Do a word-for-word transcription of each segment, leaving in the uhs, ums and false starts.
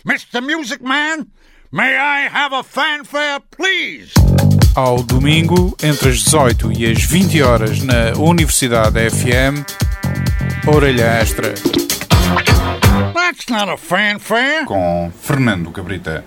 Mister Music Man, may I have a fanfare, please? Ao domingo, entre as dezoito e as vinte horas, na Universidade F M, Orelha Extra. That's not a fanfare. Com Fernando Cabrita.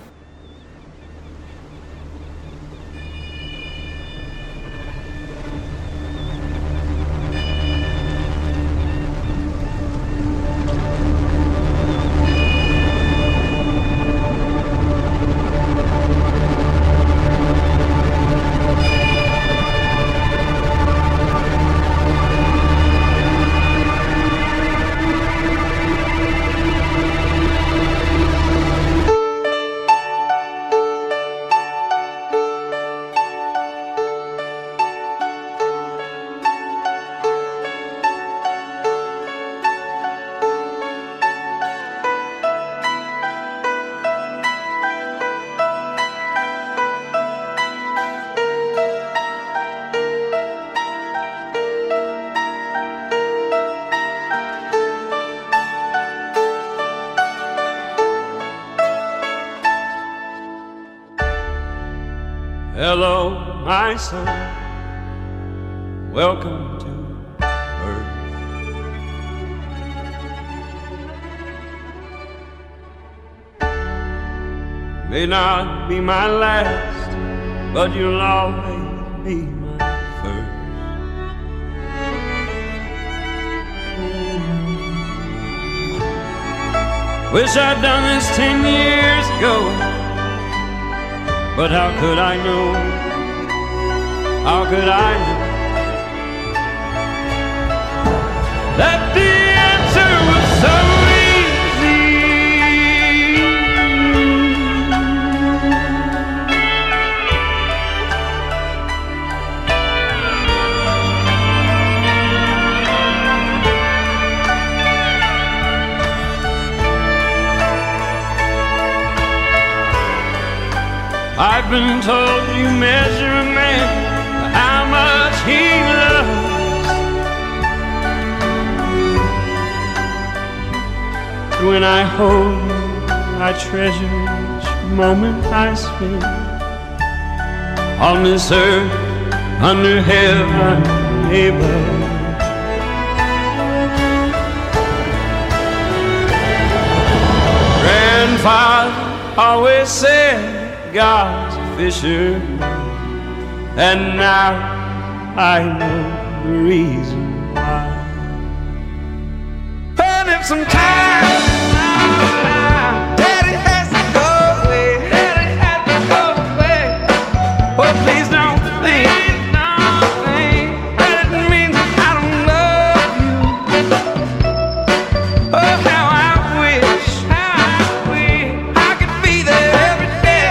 Hello, my son, welcome to Earth. May not be my last, but you'll always be my first. Wish I'd done this ten years ago, but how could I know? How could I know that the answer was so easy? I've been told you measure a man by how much he loves. When I hold you, I treasure each moment I spend on this earth, under heaven above. Grandfather always said God's a fisherman, and now I know the reason why. And if sometimes Daddy has to go away, Daddy has to go away, oh please don't think, don't think that it means I don't love you. Oh how I wish, how I wish I could be there every day.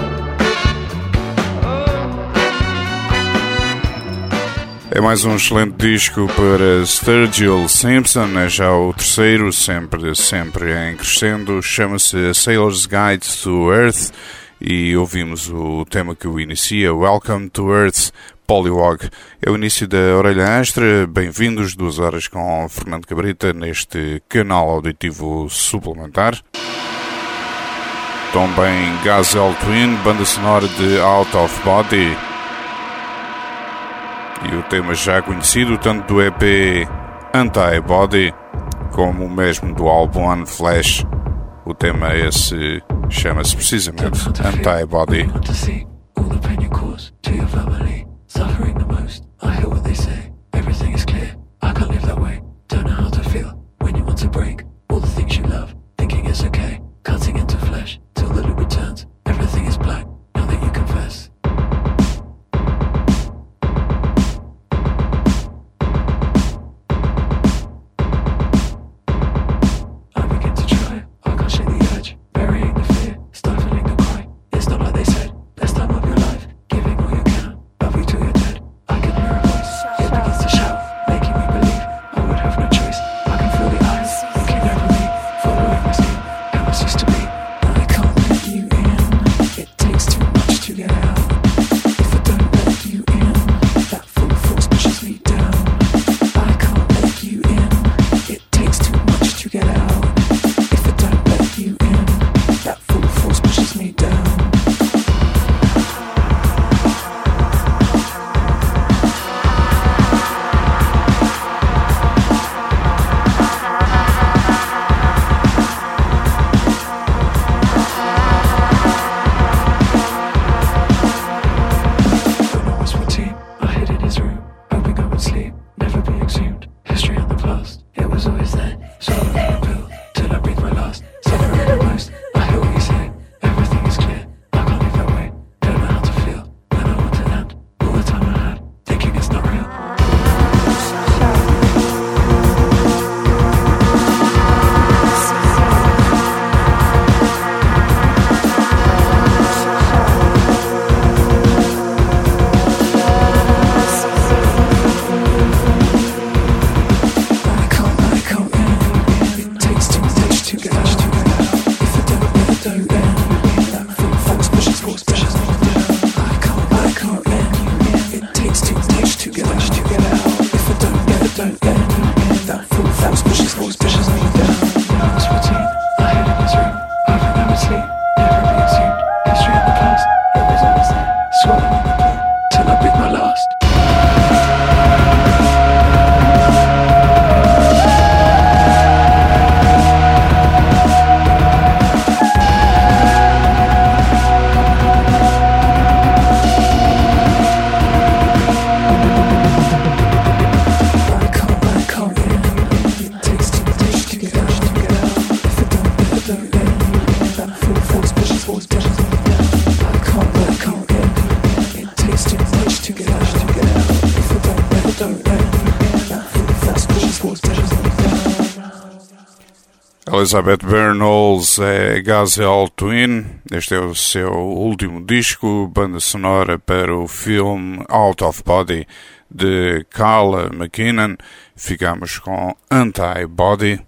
É mais um excelente disco para Sturgill Simpson, é já o terceiro, sempre, sempre em crescendo, chama-se A Sailor's Guide to Earth e ouvimos o tema que o inicia, Welcome to Earth, Polywog. É o início da Orelha Extra, bem-vindos, duas horas com Fernando Cabrita neste canal auditivo suplementar. Também Gazelle Twin, banda sonora de Out of Body. E o tema já conhecido tanto do E P Anti-Body como o mesmo do álbum Unflash. O tema esse chama-se precisamente Anti-Body. Elizabeth Bernals é Gazelle Twin, este é o seu último disco, banda sonora para o filme Out of Body de Carla McKinnon. Ficamos com Anti-Body.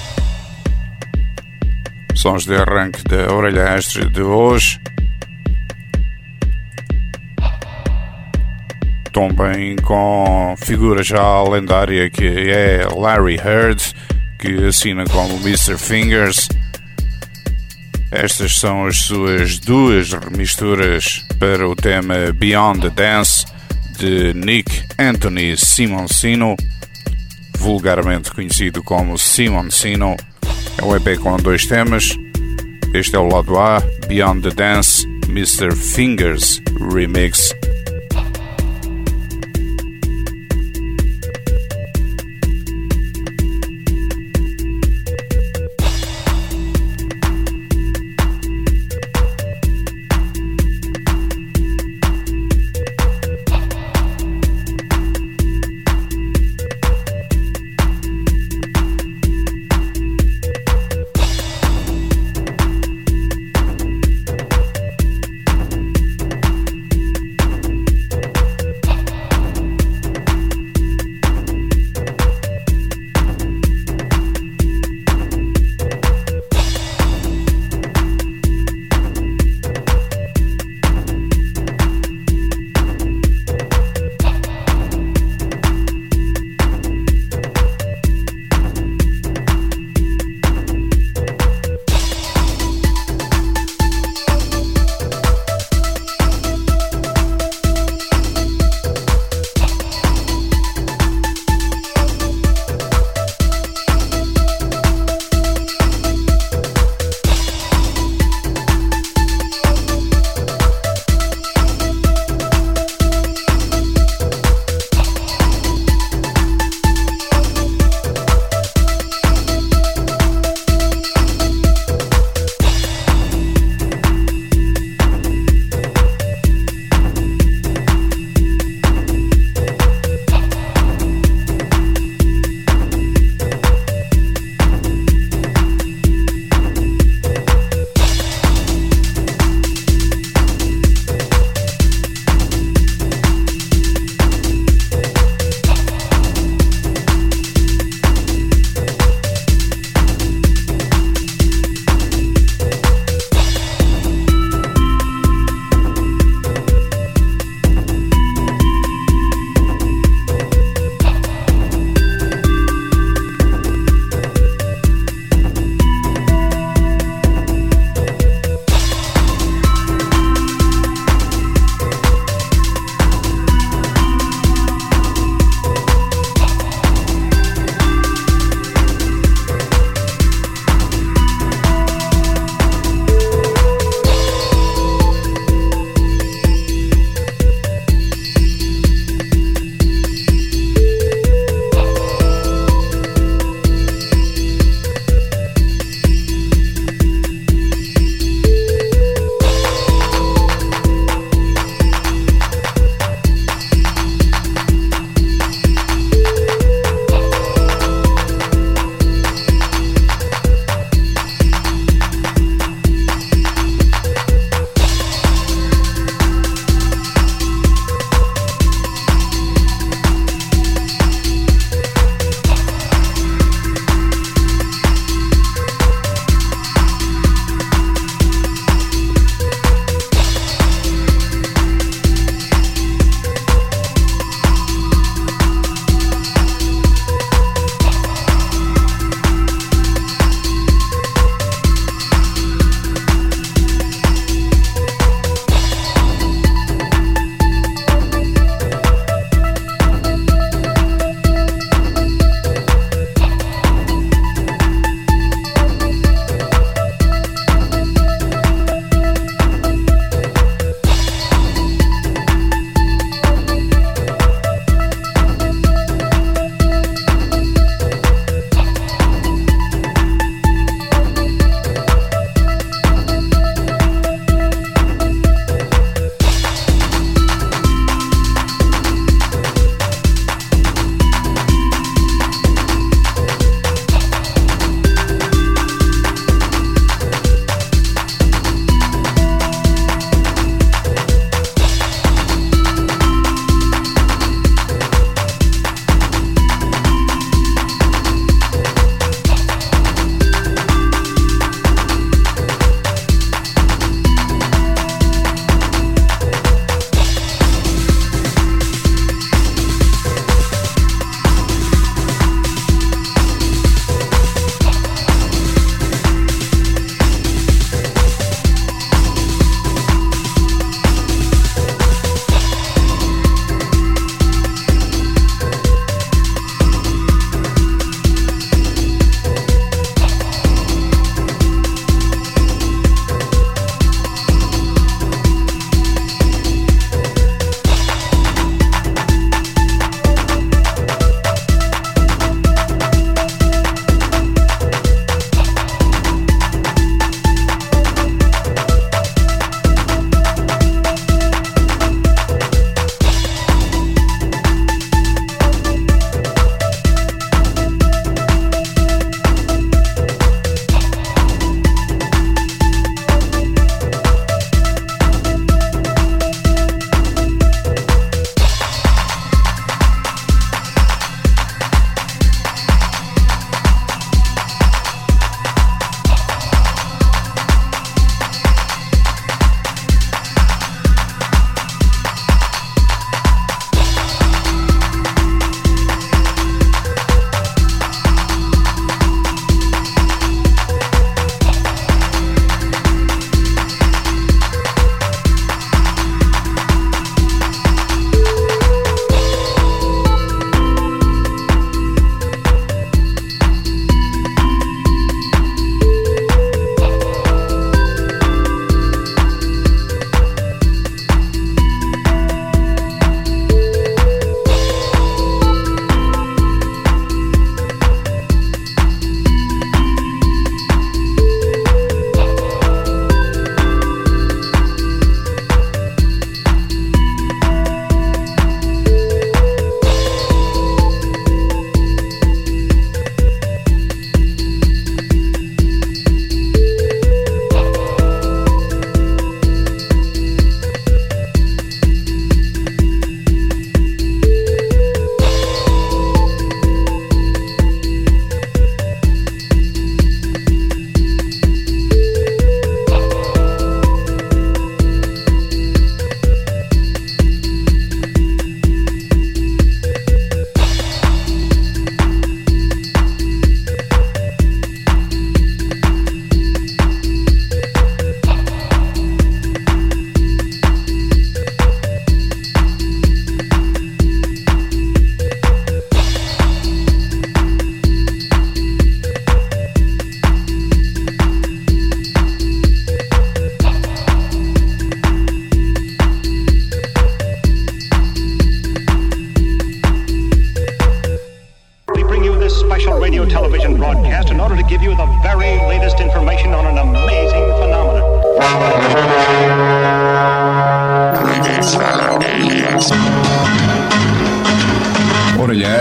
Sons de arranque da Orelha Extra de hoje. Também com figura já lendária que é Larry Heard, que assina como mister Fingers. Estas são as suas duas remisturas para o tema Beyond the Dance de Nick Anthony Simoncino, vulgarmente conhecido como Simoncino. É um E P com dois temas. Este é o lado A, Beyond the Dance, mister Fingers Remix.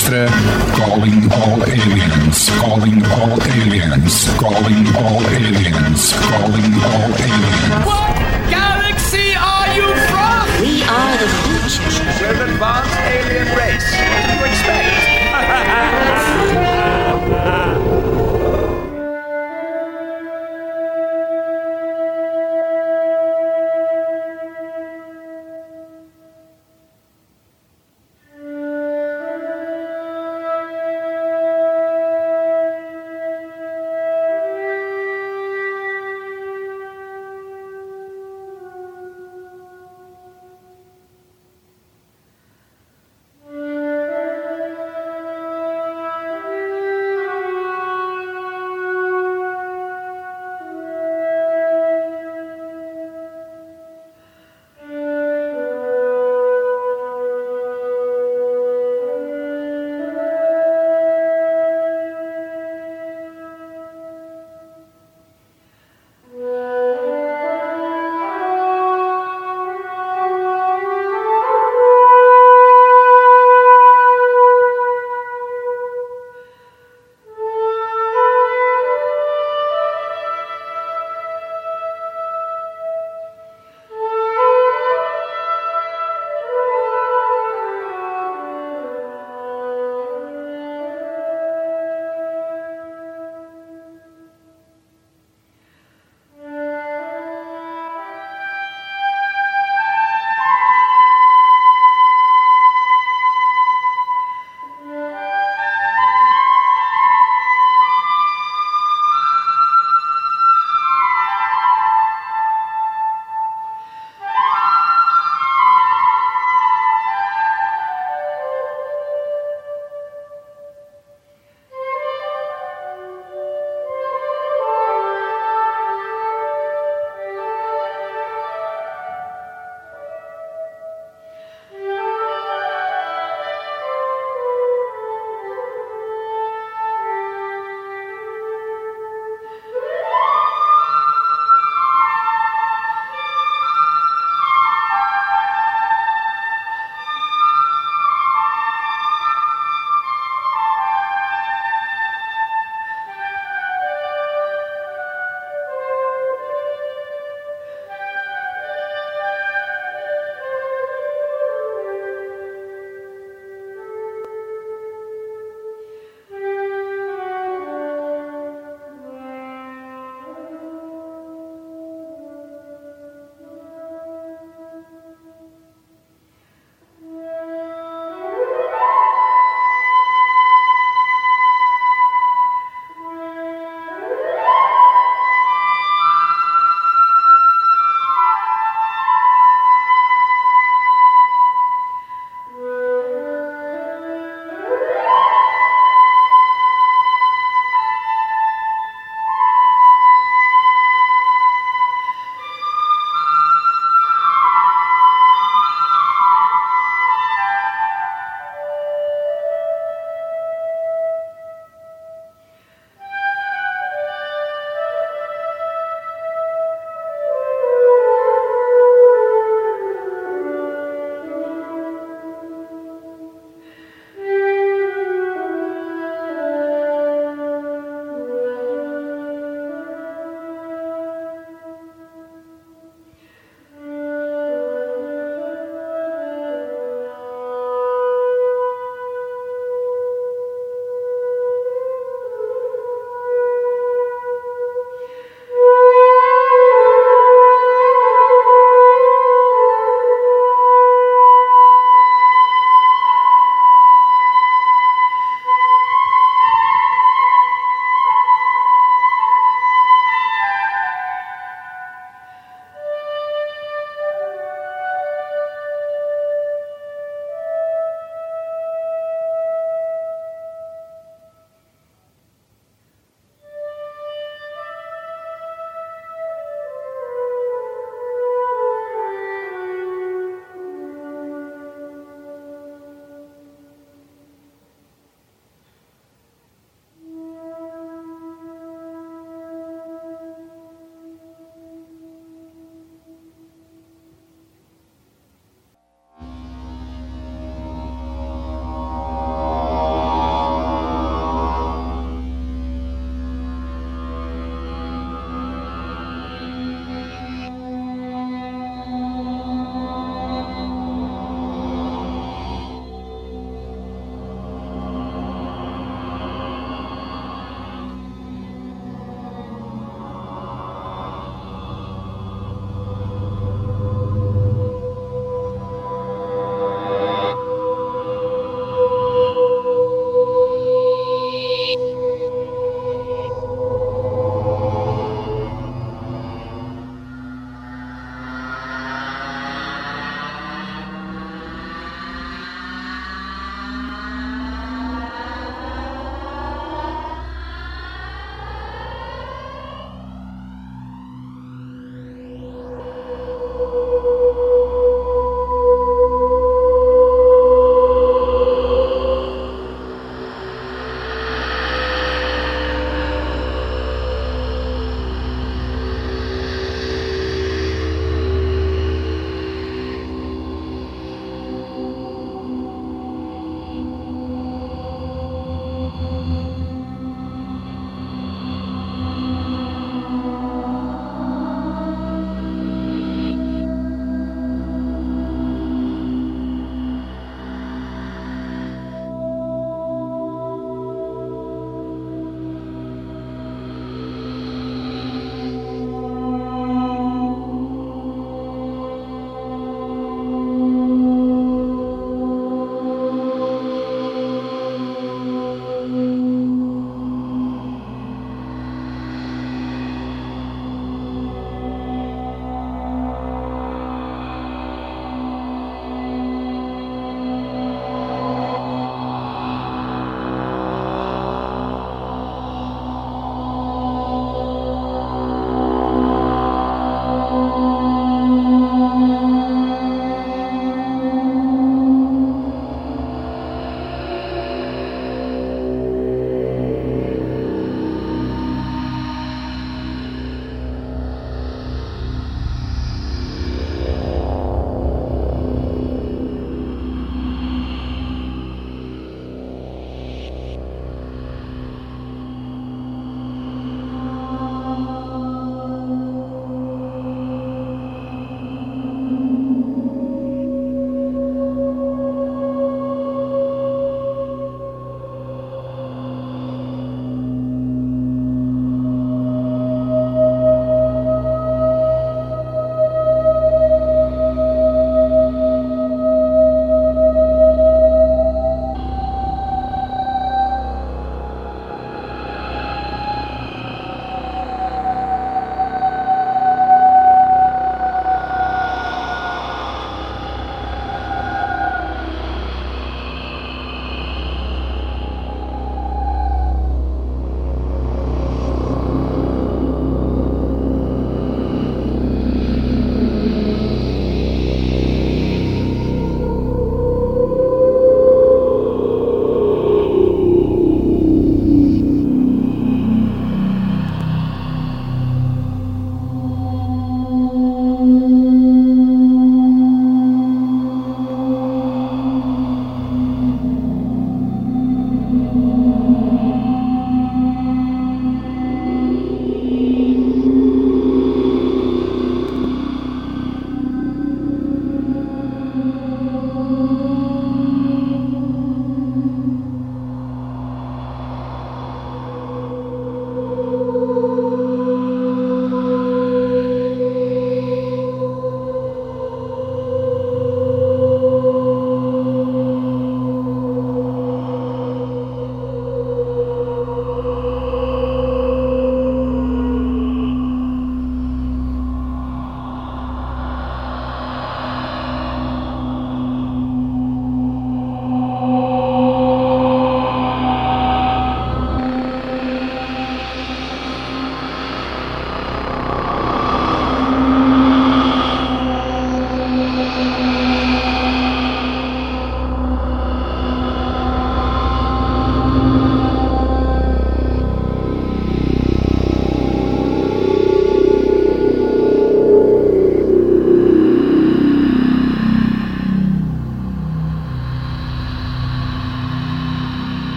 extra. Calling all aliens. Calling all aliens. Calling all aliens. Calling all aliens. What galaxy are you from? We are the future. We're an advanced alien race. What do you expect?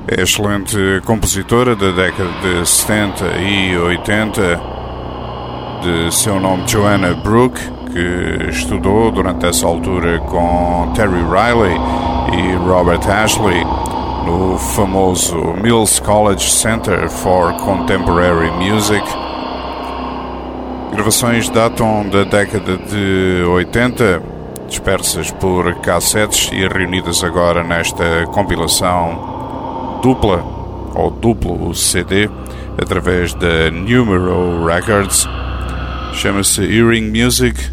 É excelente compositora da década de setenta e oitenta, de seu nome Joanna Brooke, que estudou durante essa altura com Terry Riley e Robert Ashley no famoso Mills College Center for Contemporary Music. Gravações datam da década de oitenta, dispersas por cassetes e reunidas agora nesta compilação dupla ou duplo C D através da Numero Records. Chama-se Hearing Music.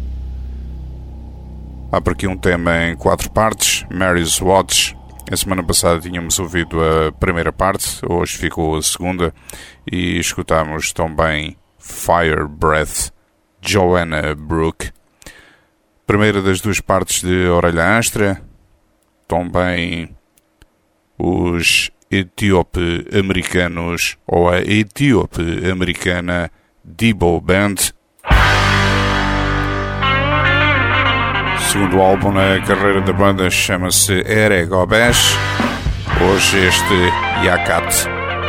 Há por aqui um tema em quatro partes, Mary's Watch. A semana passada tínhamos ouvido a primeira parte, hoje ficou a segunda, e escutámos também Fire Breath, Joanna Brooke. Primeira das duas partes de Orelha Astra, também os etíope-americanos, ou a etíope-americana Debo Band. O segundo álbum na carreira da banda chama-se Ere Gobesh. Hoje este Yakat.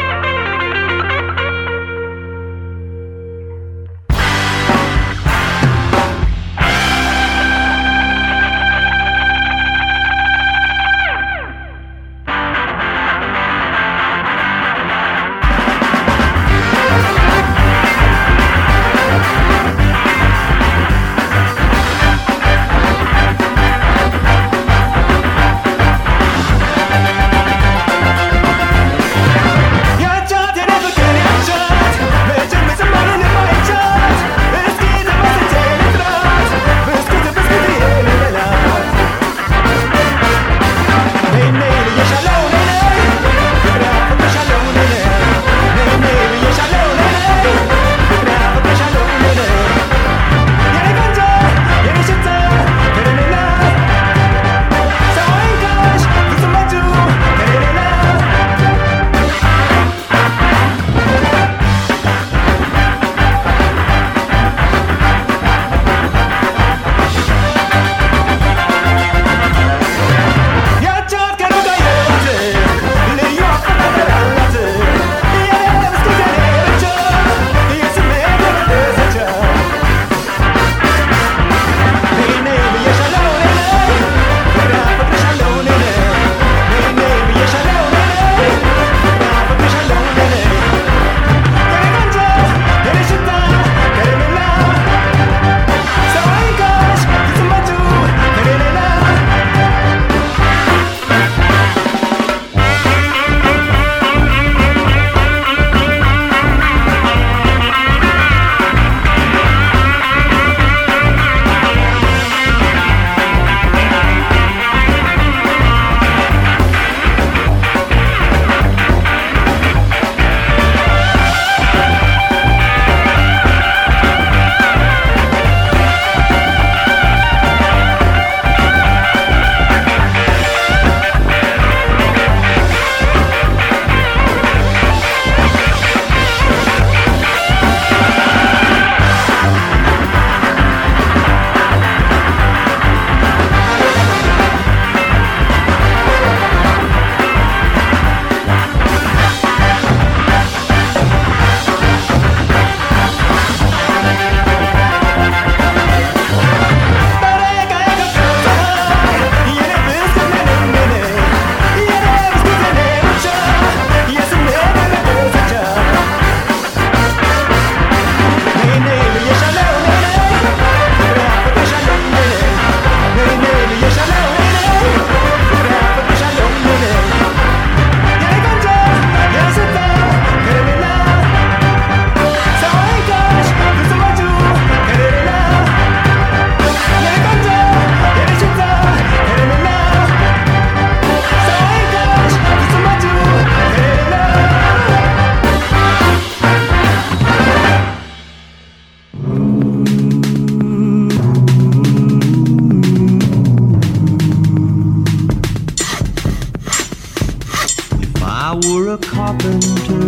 were a carpenter,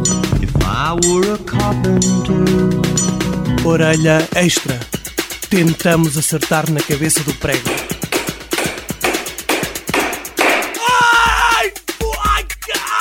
if I were a carpenter. Orelha extra. Tentamos acertar na cabeça do prego. Ai, puaca!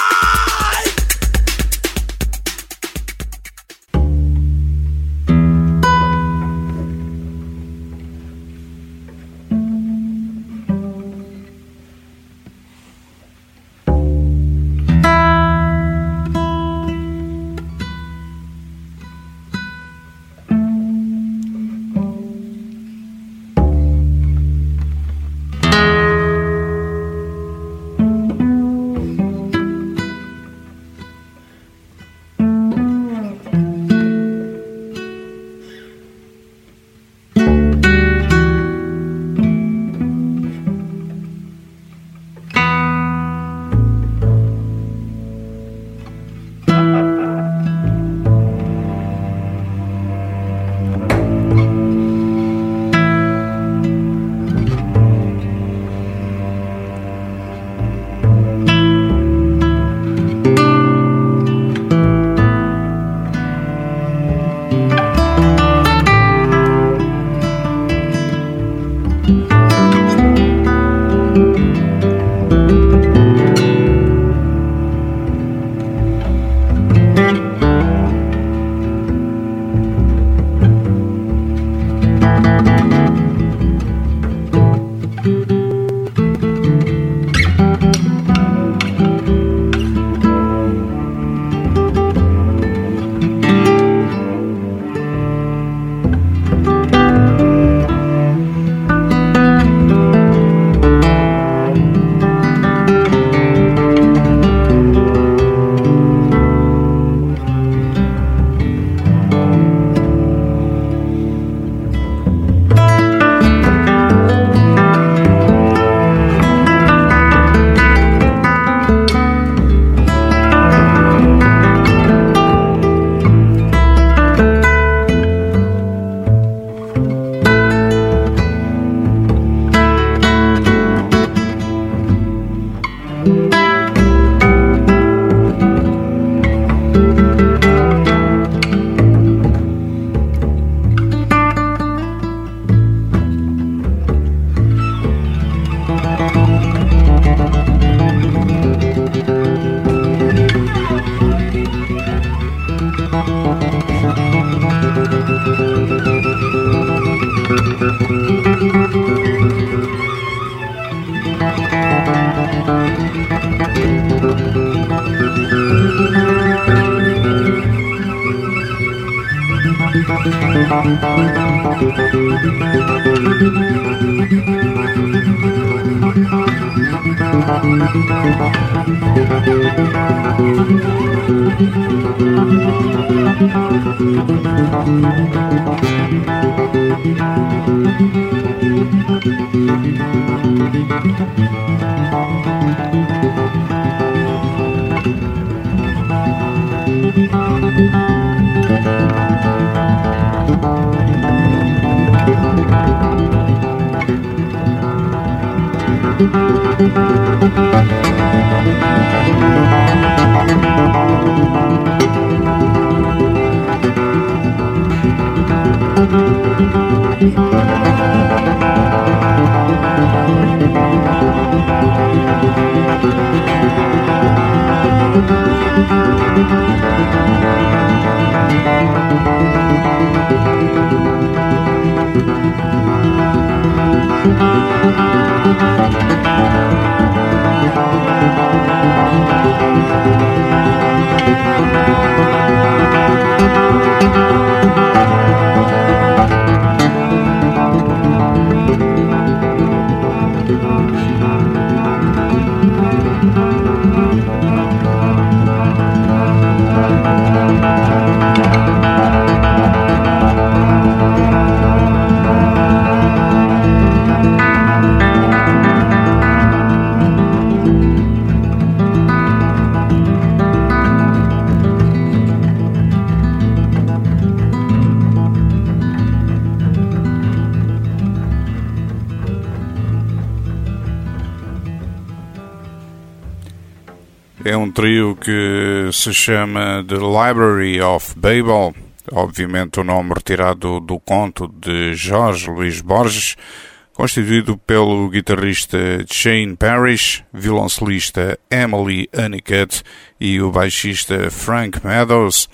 É um trio que se chama The Library of Babel, obviamente o nome retirado do conto de Jorge Luís Borges, constituído pelo guitarrista Shane Parrish, violoncelista Emily Honeycutt e o baixista Frank Meadows.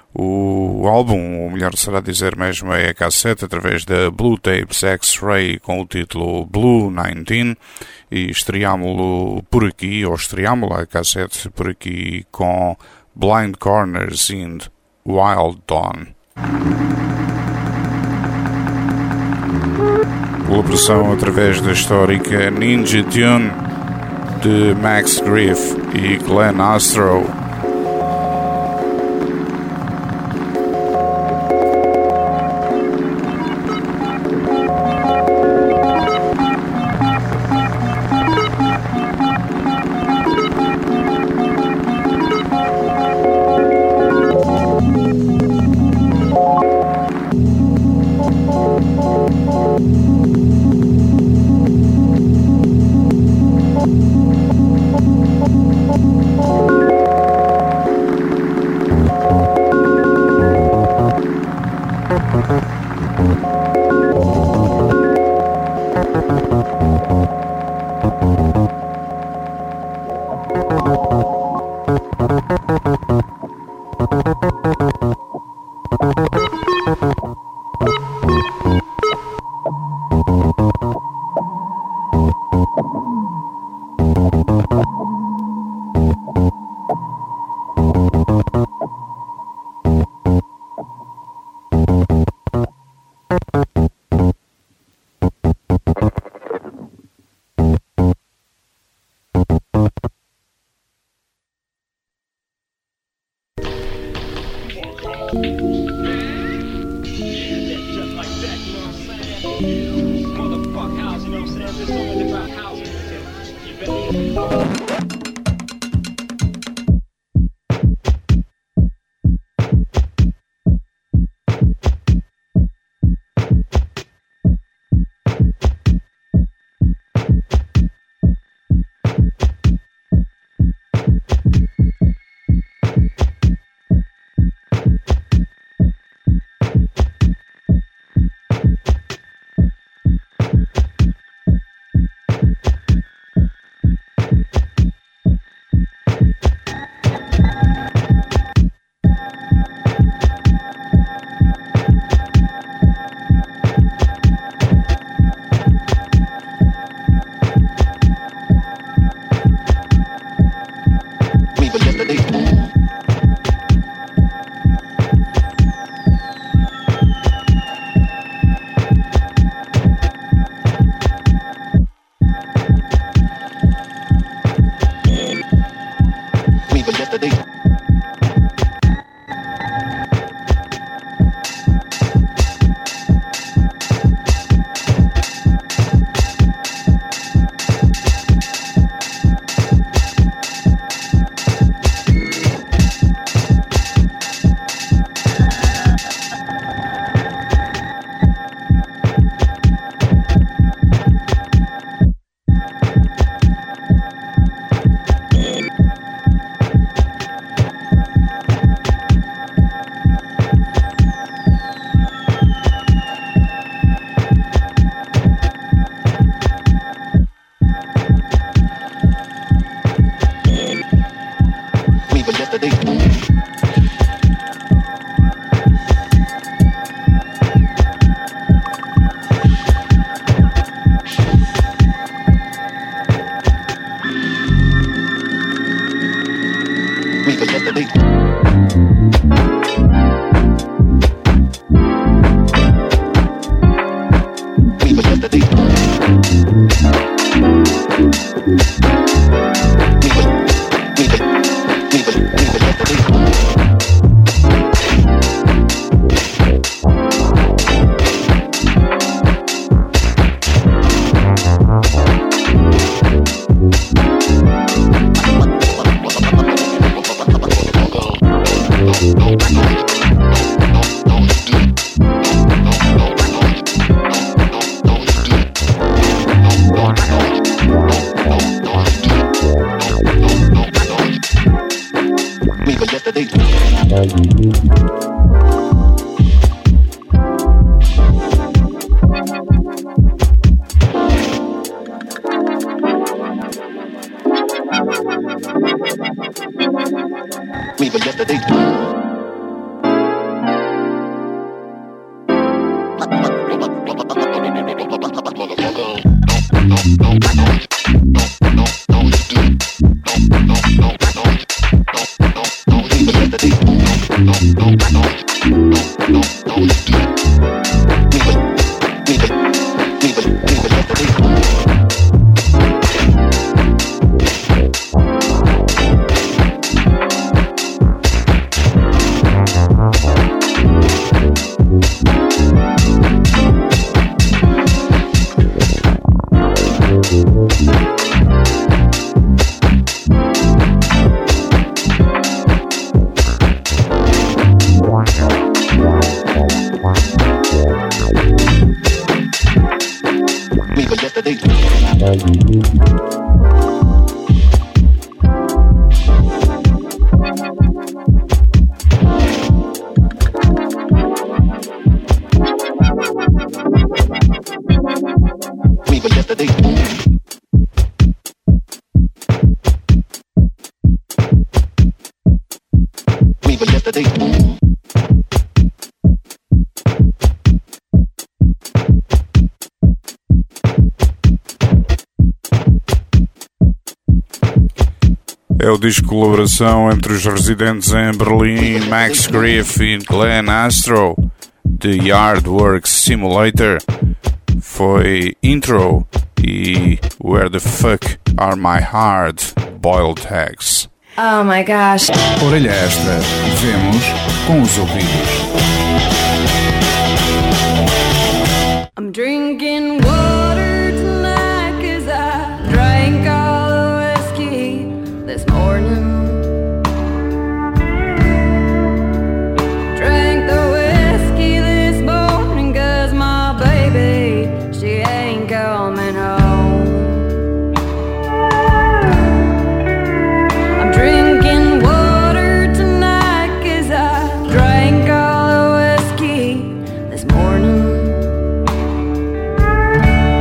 O álbum, ou melhor será dizer mesmo, é a cassete através da Blue Tapes X-Ray com o título Blue dezenove e estreámo-lo por aqui, ou estreámo-la a cassete por aqui com Blind Corners and Wild Dawn. Colaboração através da histórica Ninja Tune de Max Griff e Glenn Astro. É o disco de colaboração entre os residentes em Berlim, Max Griff e Glenn Astro, The Yardworks Simulator. Foi Intro e Where the Fuck Are My Hard Boiled Eggs. Oh my gosh. Orelha extra. Vemos com os ouvidos. I'm drinking water tonight 'cause I drank all the whiskey this morning. Drank the whiskey this morning 'cause my baby, she ain't coming home. I'm drinking water tonight 'cause I drank all the whiskey this morning.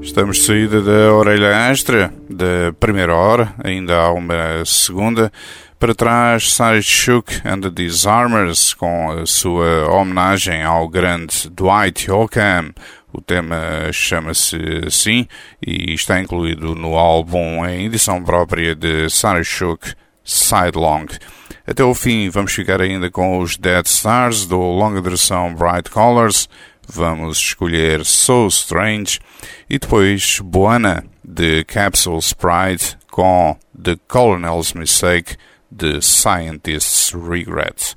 Estamos de saída da orelha extra, da primeira hora, ainda há uma segunda. Para trás, Sarah Shook and the Disarmers, com a sua homenagem ao grande Dwight Yoakam. O tema chama-se assim e está incluído no álbum em edição própria de Sarah Shook, Sidelong. Até o fim vamos ficar ainda com os Dead Stars do longa duração Bright Colors. Vamos escolher So Strange e depois Buana de Capsules Pride com The Colonel's Mistake de Scientist's Regret.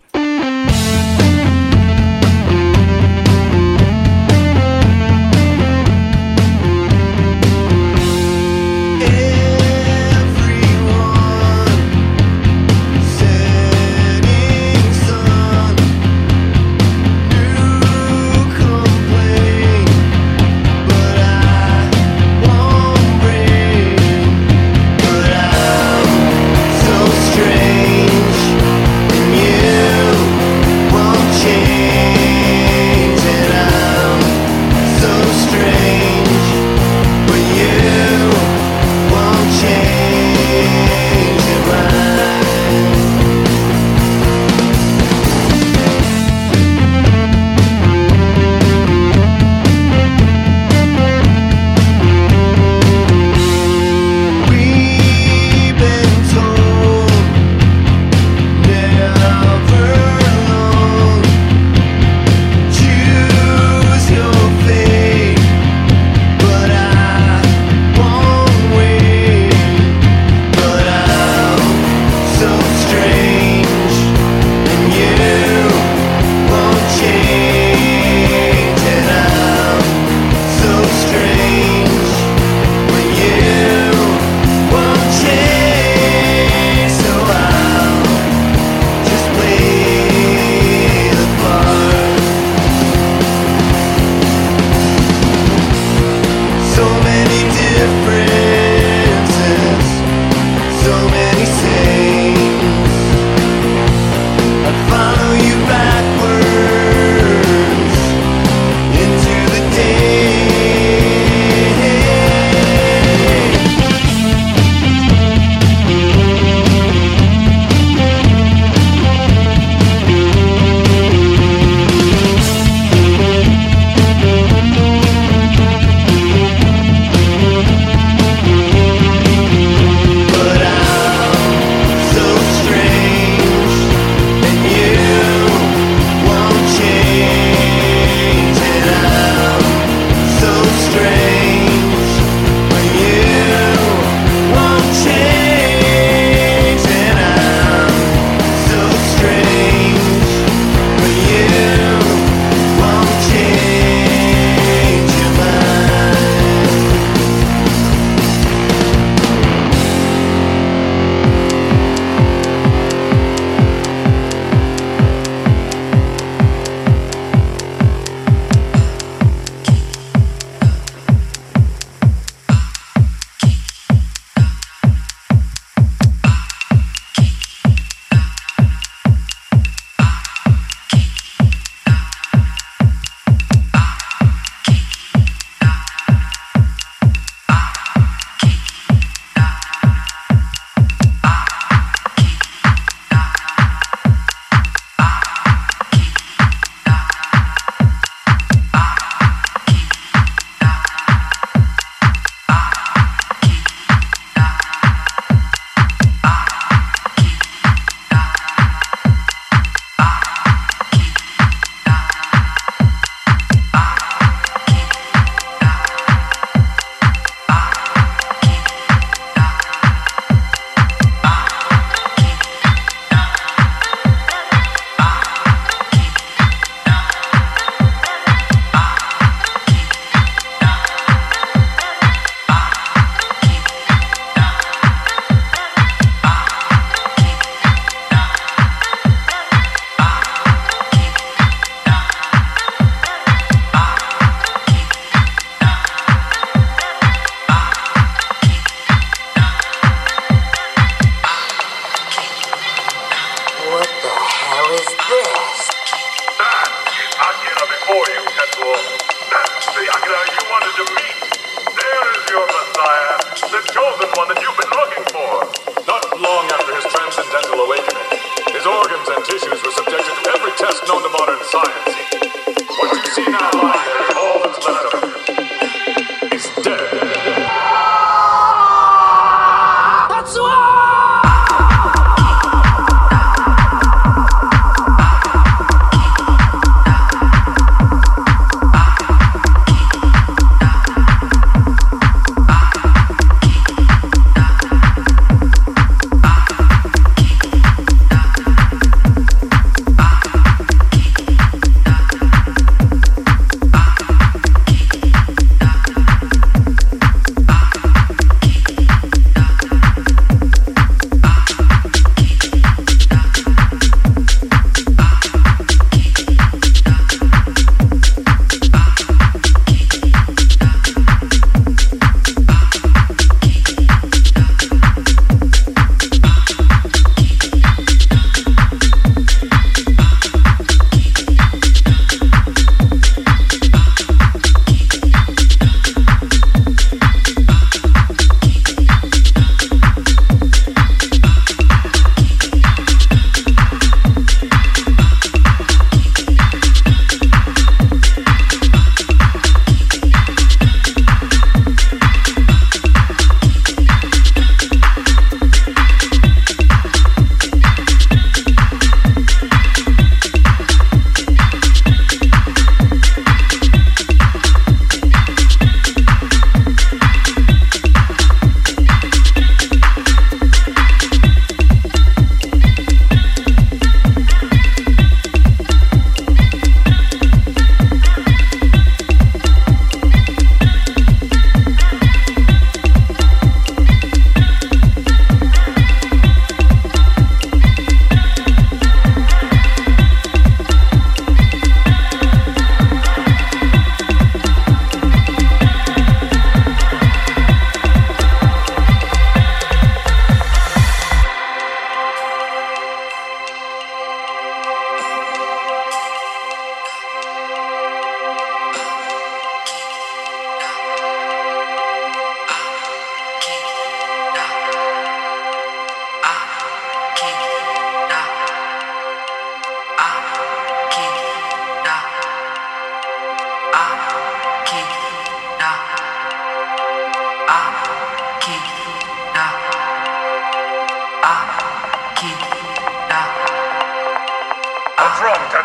Strange, and you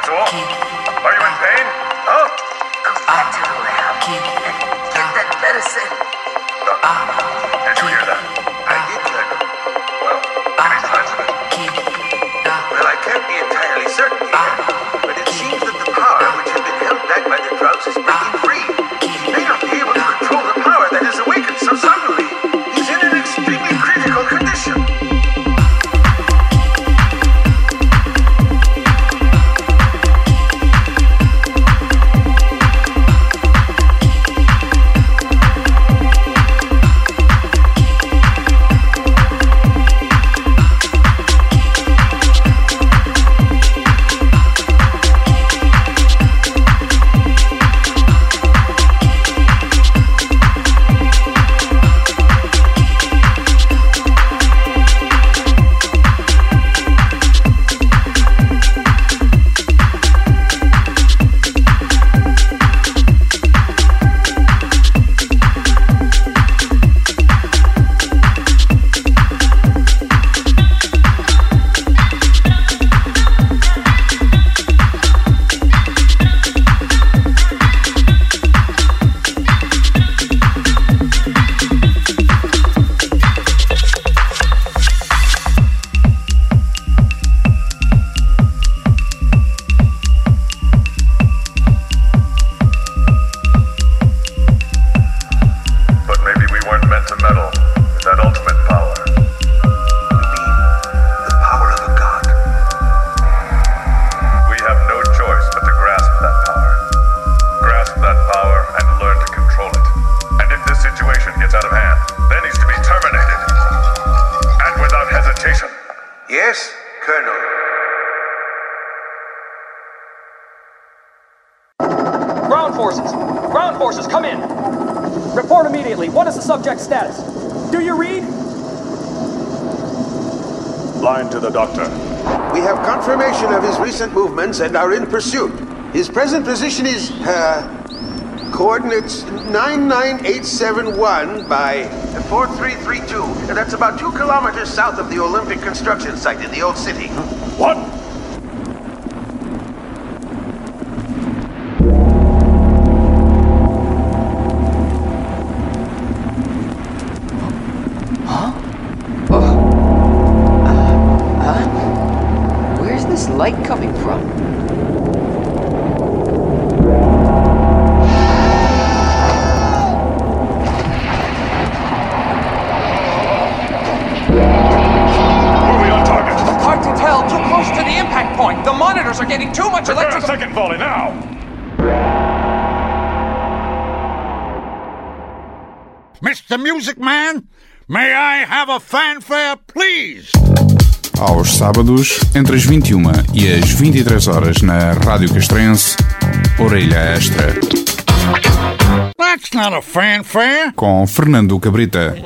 Maxwell? Are you in pain? Huh? Come back to the lab and get that medicine. Doctor, did you hear that? I did, Colonel. Well, any signs of it? Well, I can't be entirely certain yet, but it seems that the power which had been held back by the drugs is breaking free. He may not be able to control the power that has awakened so suddenly. He's in an extremely critical condition. Status. Do you read? Line to the doctor. We have confirmation of his recent movements and are in pursuit. His present position is, uh, coordinates nine nine eight seven one by four three three two. And that's about two kilometers south of the Olympic construction site in the old city. What? Light coming from? Moving on target. Hard to tell. Too close to the impact point. The monitors are getting too much electrical. electrical. Second volley now. Mister Music Man, may I have a fanfare, please? Aos sábados, entre as vinte e uma e as vinte e três horas na Rádio Castrense, Orelha Extra. That's not a fanfare. Com Fernando Cabrita.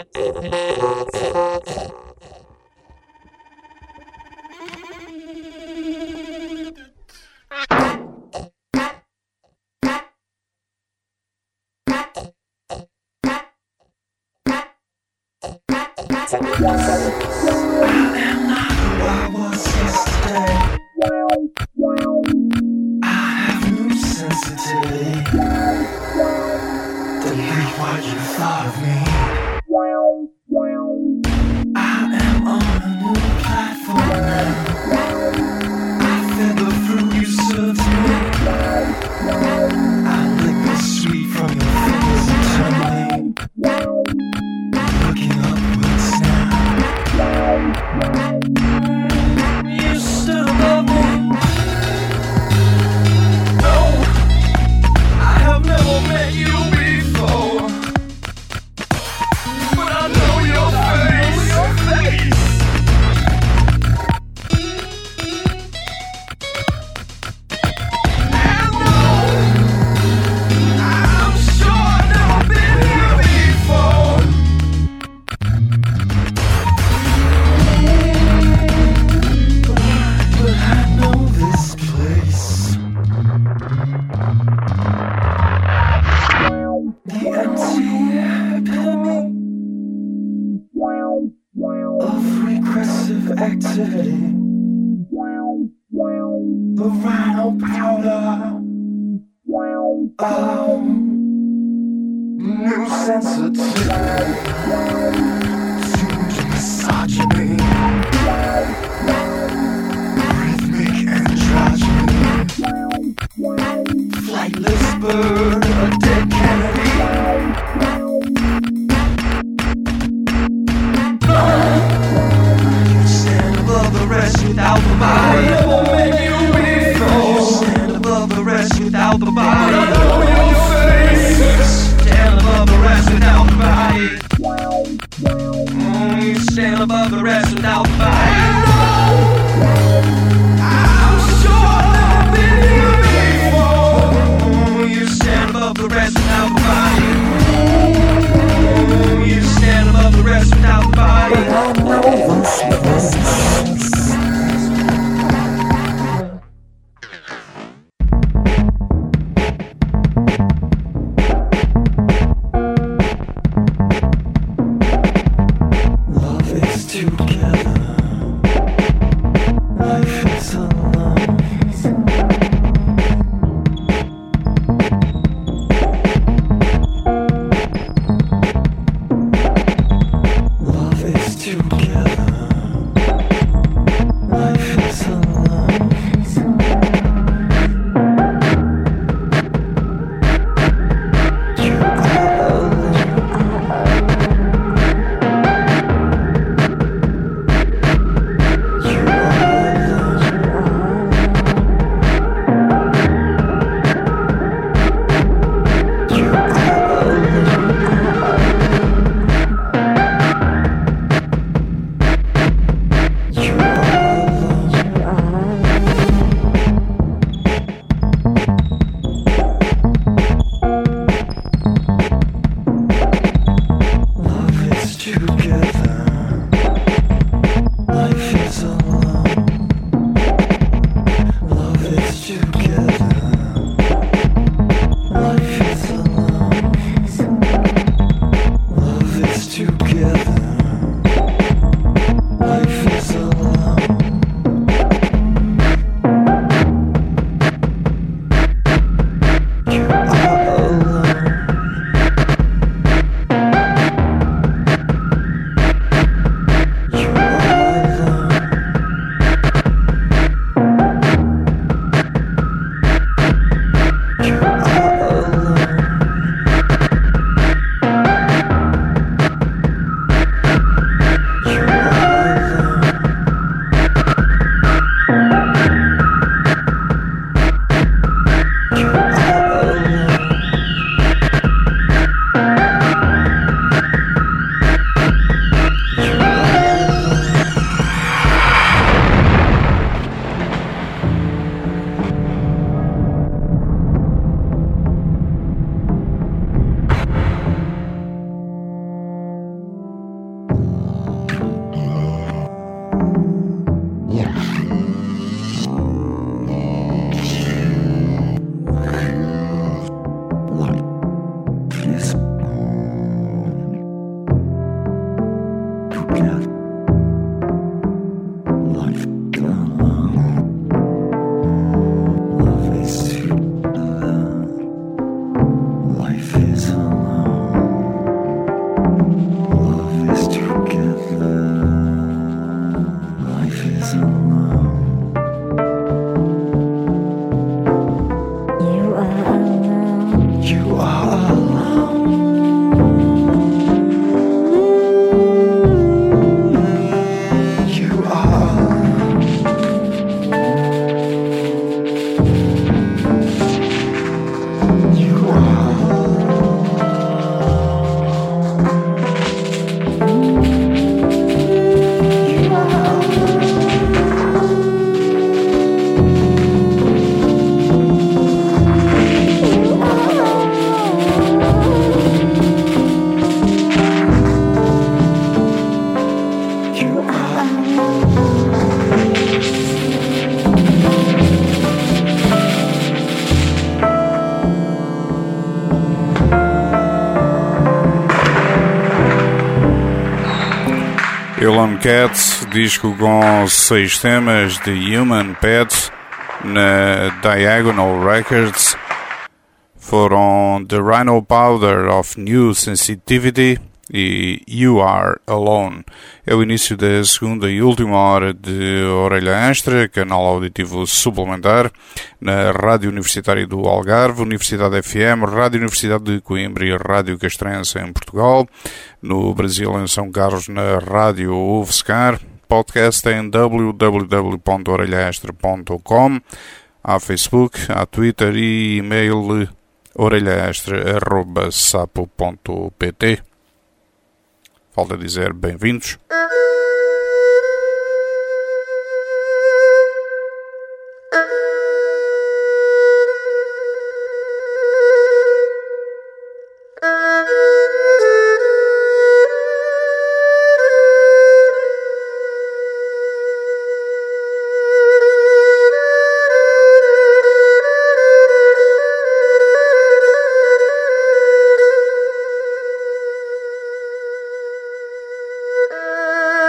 activity. the rhino powder. Oh, new sensitivity to misogyny, rhythmic androgyny, flightless bird, a dead Kennedy. You stand above the rest without the body. I will make you before. You stand above the rest without the body. I know your face. Stand above the rest without the body. Mm, you stand above the rest without the body. I know. I'm sure I've been here before. Mm, you stand above the rest without the body. Mm, you stand above the rest without the body. I know this. Elon Cat, disco com seis temas de Human Pet, na Diagonal Records foram The Rhino Powder of New Sensitivity e You Are Alone. É o início da segunda e última hora de Orelha Extra, canal auditivo suplementar, na Rádio Universitária do Algarve, Universidade F M, Rádio Universidade de Coimbra e Rádio Castrense em Portugal, no Brasil em São Carlos na Rádio UFSCar, podcast em w w w ponto orelha extra ponto com, há Facebook, há Twitter e e-mail orelhaextra arroba sapo ponto pt. Falta dizer bem-vindos. Uh...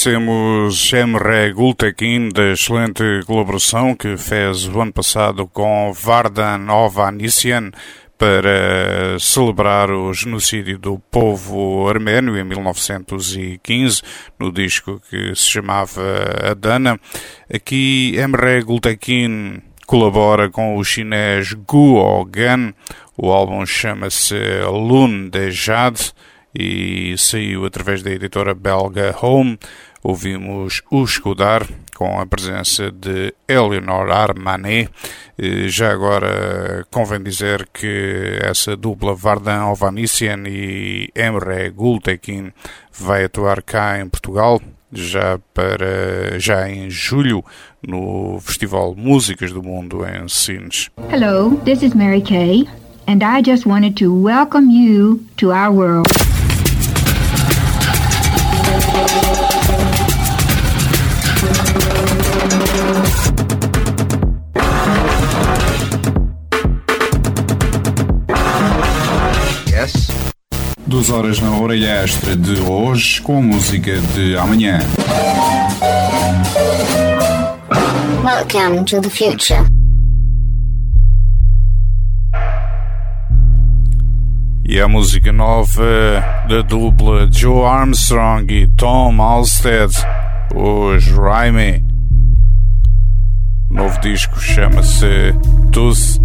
agradecemos Emre Gültekin da excelente colaboração que fez o ano passado com Vardan Ovanesyan para celebrar o genocídio do povo arménio em mil novecentos e quinze, no disco que se chamava Adana. Aqui Emre Gültekin colabora com o chinês Guo Gan. O álbum chama-se Lune de Jade e saiu através da editora belga Home. Ouvimos o Escudar com a presença de Eleanor Armanet. Já agora convém dizer que essa dupla Vardan Ovanesyan e Emre Gültekin vai atuar cá em Portugal já para já em julho no Festival Músicas do Mundo em Sines. Hello, this is Mary Kay, and I just wanted to welcome you to our world. Yes. Duas horas na orelha extra de hoje com música de amanhã. Welcome to the future. E a música nova da dupla Joe Armstrong e Tom Alstead, os Rhyme. O novo disco chama-se Tooth.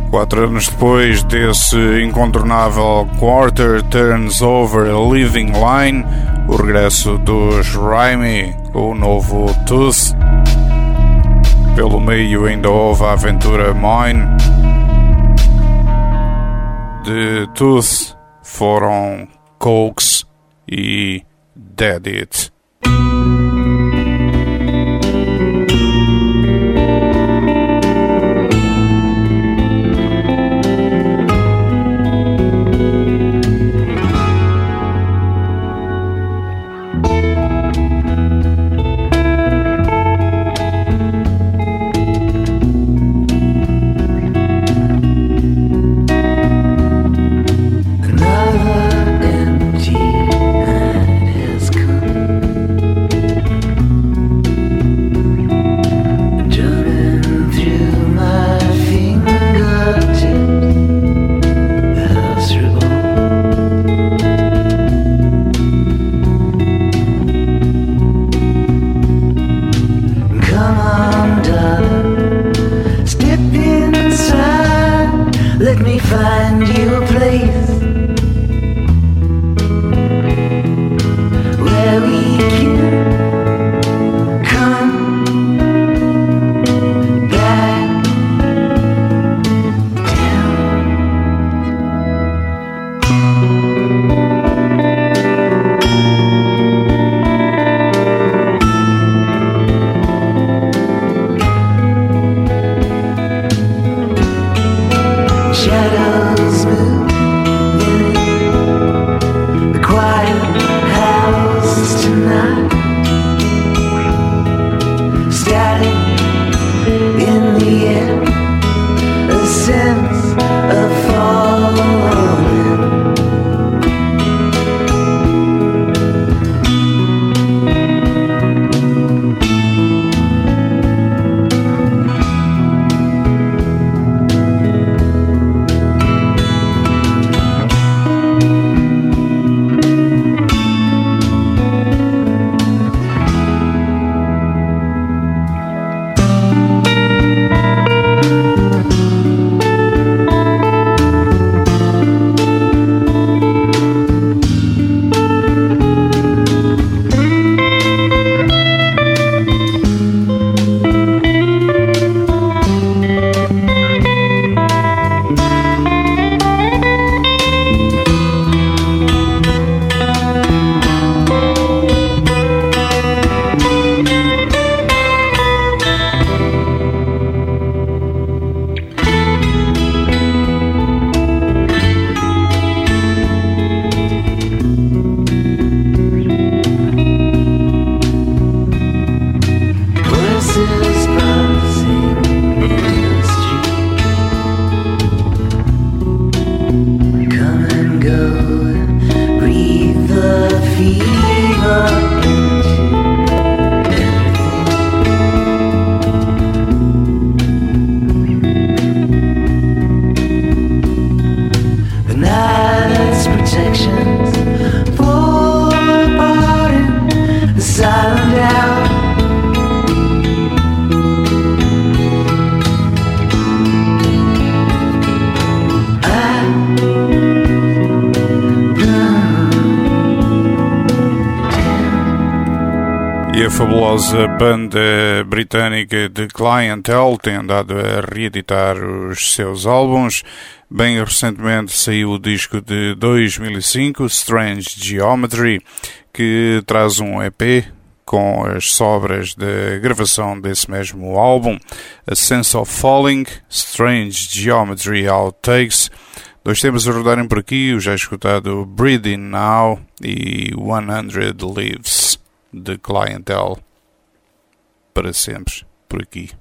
Quatro anos depois desse incontornável Quarter Turns Over a Living Line, o regresso dos Rhyme com o novo Tooth. Pelo meio ainda houve a aventura Mine. De Tooth foram Cokes e Dead It. fabulosa banda britânica de Clientele tem andado a reeditar os seus álbuns. Bem recentemente saiu o disco de dois mil e cinco, Strange Geometry, que traz um E P com as sobras da gravação desse mesmo álbum, A Sense of Falling, Strange Geometry Outtakes. Dois temas a rodarem por aqui, o já escutado Breathing Now e cem Lives, de Clientele. Para sempre, por aqui.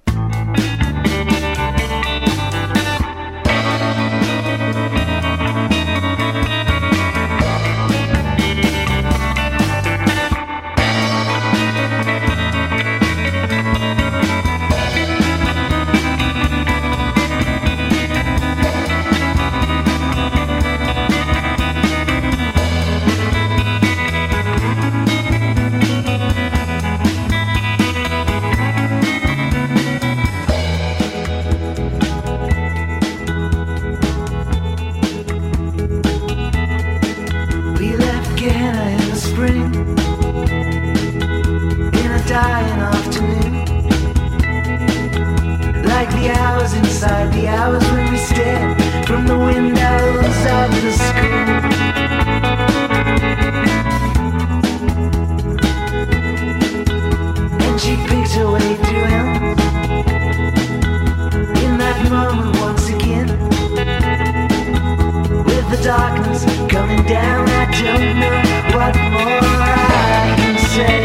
coming down. I don't know what more I can say.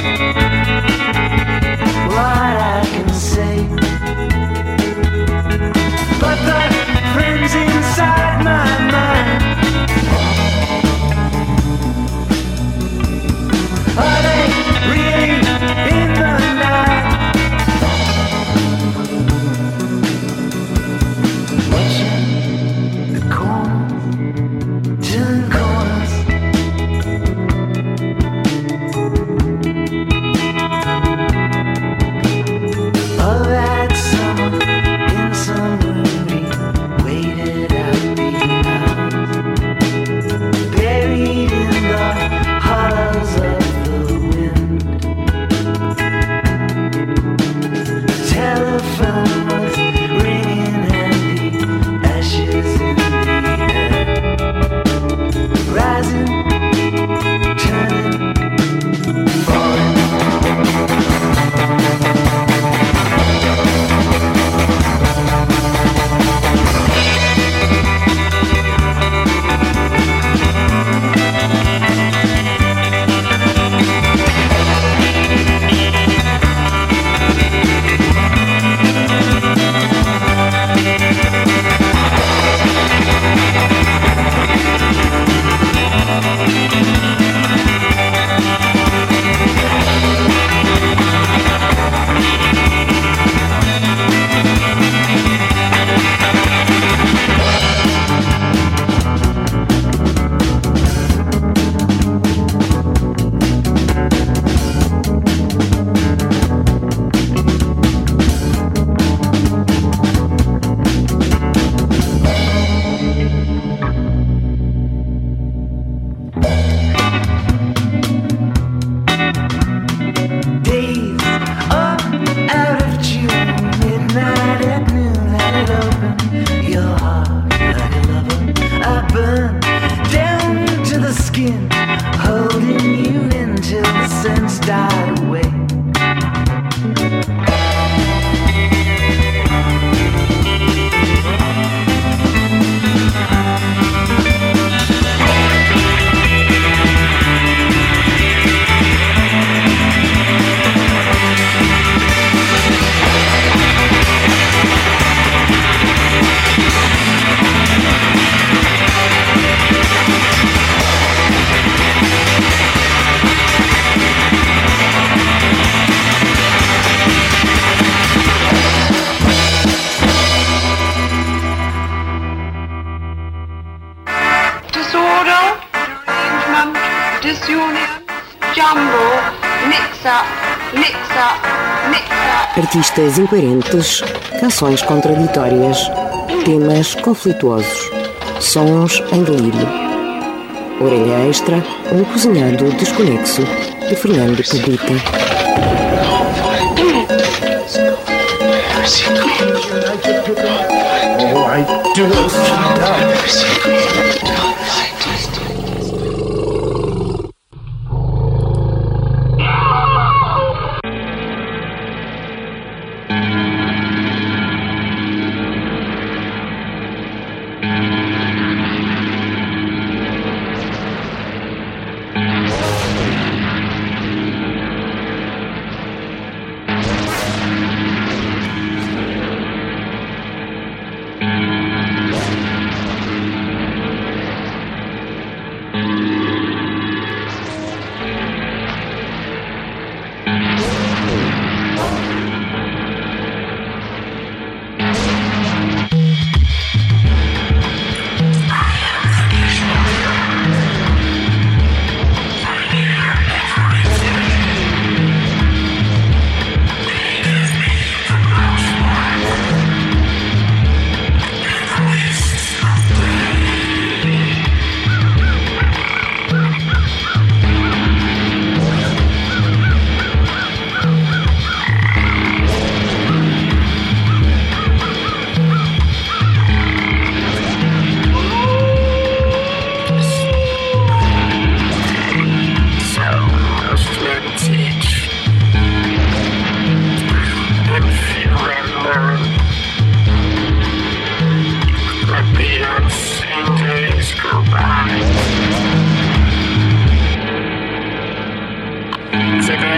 What I can say. But the friends inside my mind, are they really in the night? Watching the corner turn corners. Oh, that summer in some room we waited out the hours, buried in the hollows of the wind. The telephone was ringing and the ashes in the air, rising, turning, falling. Days up out of June, midnight at noon, let it open your heart like a lover. I burn down to the skin, holding you until the sense died away. Disorder, derangement, disunion, jumble, mix-up, mix-up, mix-up. Artistas incoerentes, canções contraditórias, temas conflituosos, sons em delírio. Orelha Extra, um cozinhado desconexo, de Fernando Cabrita. Oh, I do not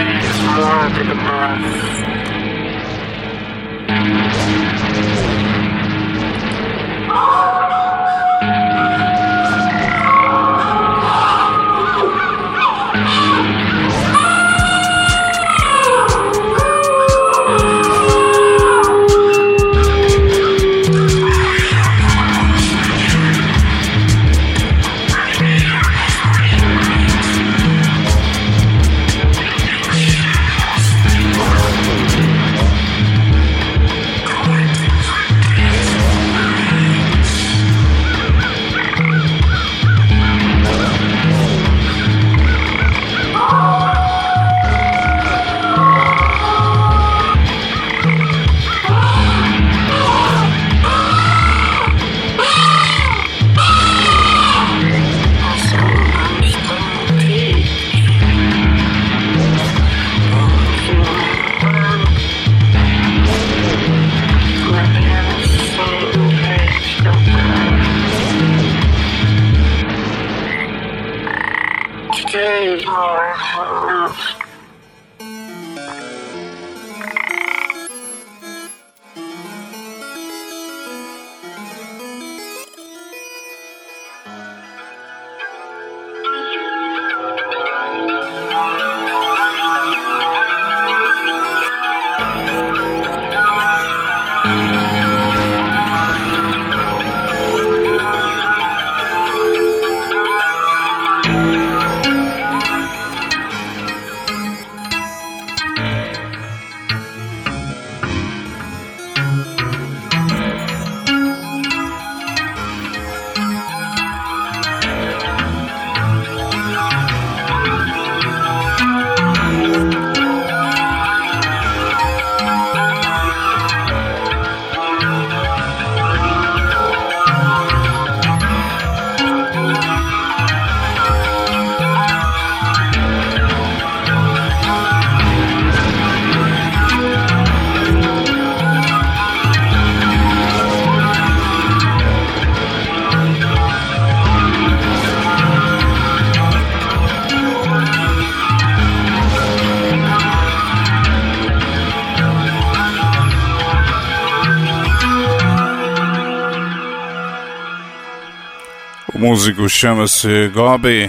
O músico chama-se Gobi.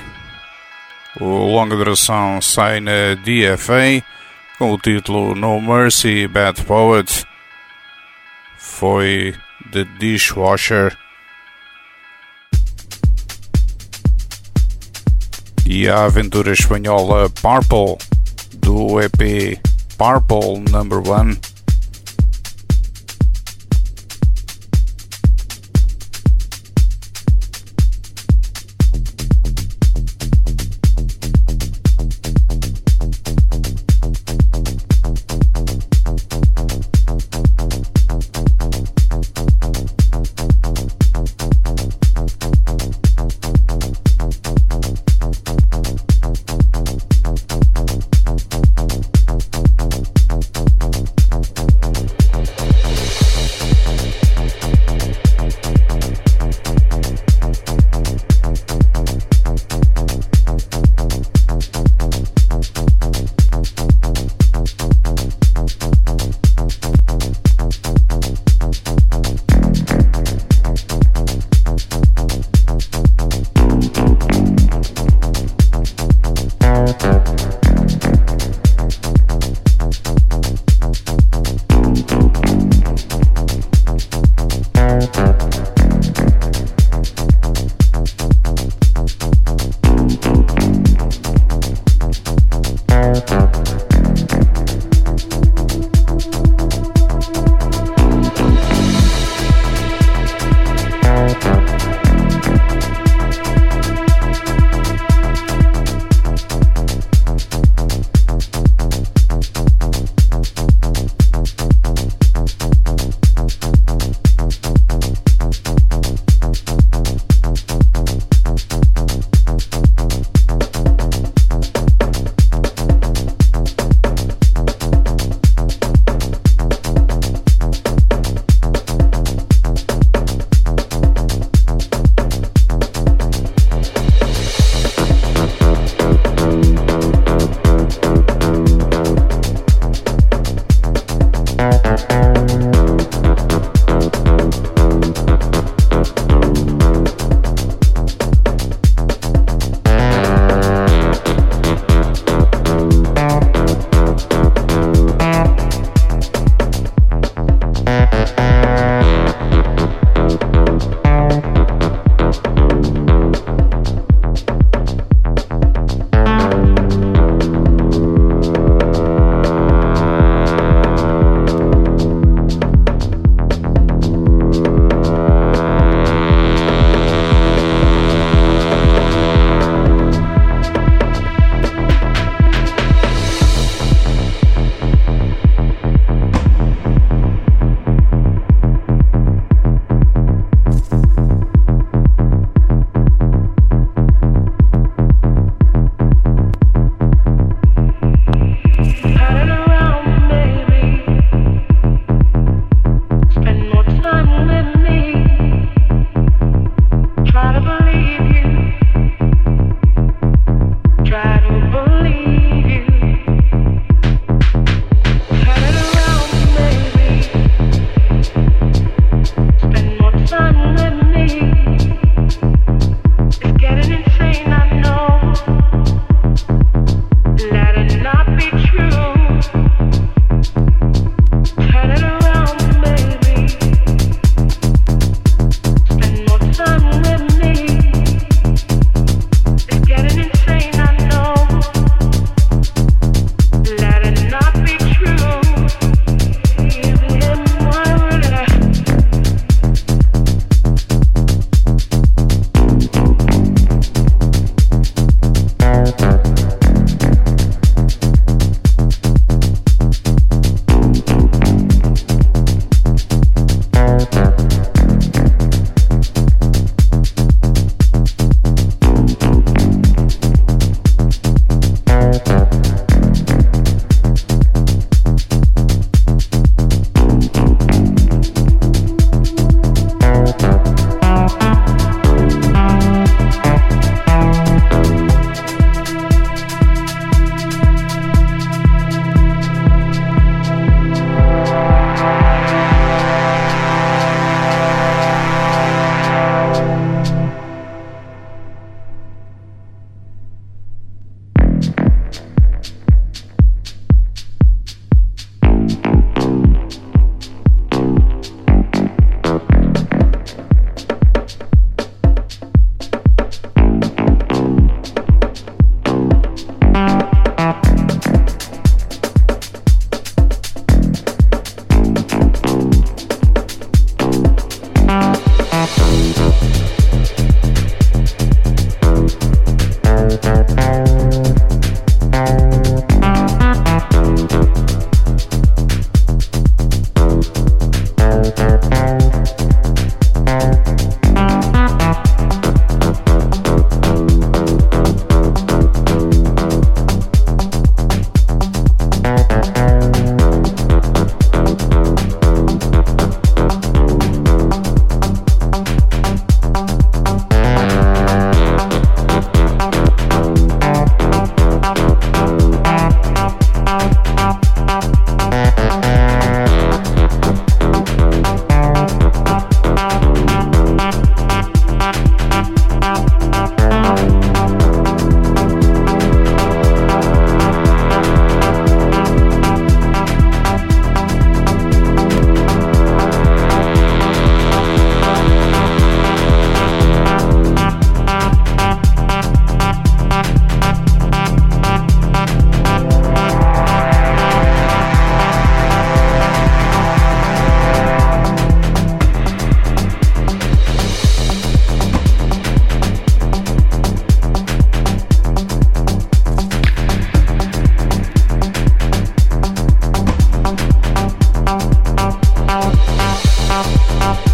O longa duração sai na D F A com o título No Mercy, Bad Poet. Foi The Dishwasher. E a aventura espanhola Purple, do E P Purple Number One.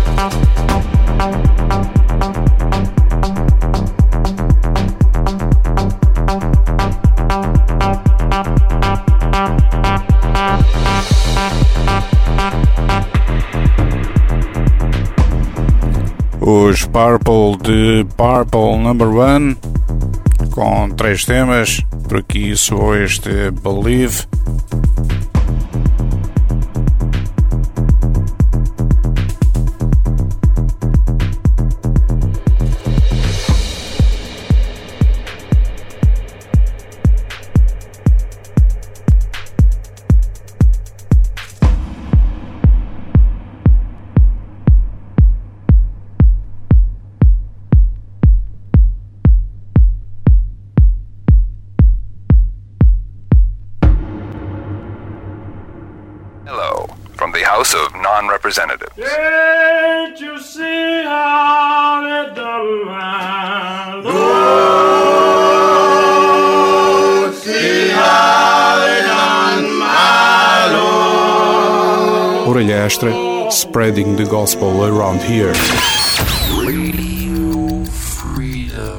Os Purple de Purple Number One, com três temas. Por aqui só este Believe. Of non-representatives. Can't you see how they done my Lord? See how they done my Lord? Orelha Extra, spreading the gospel around here. Radio Freedom.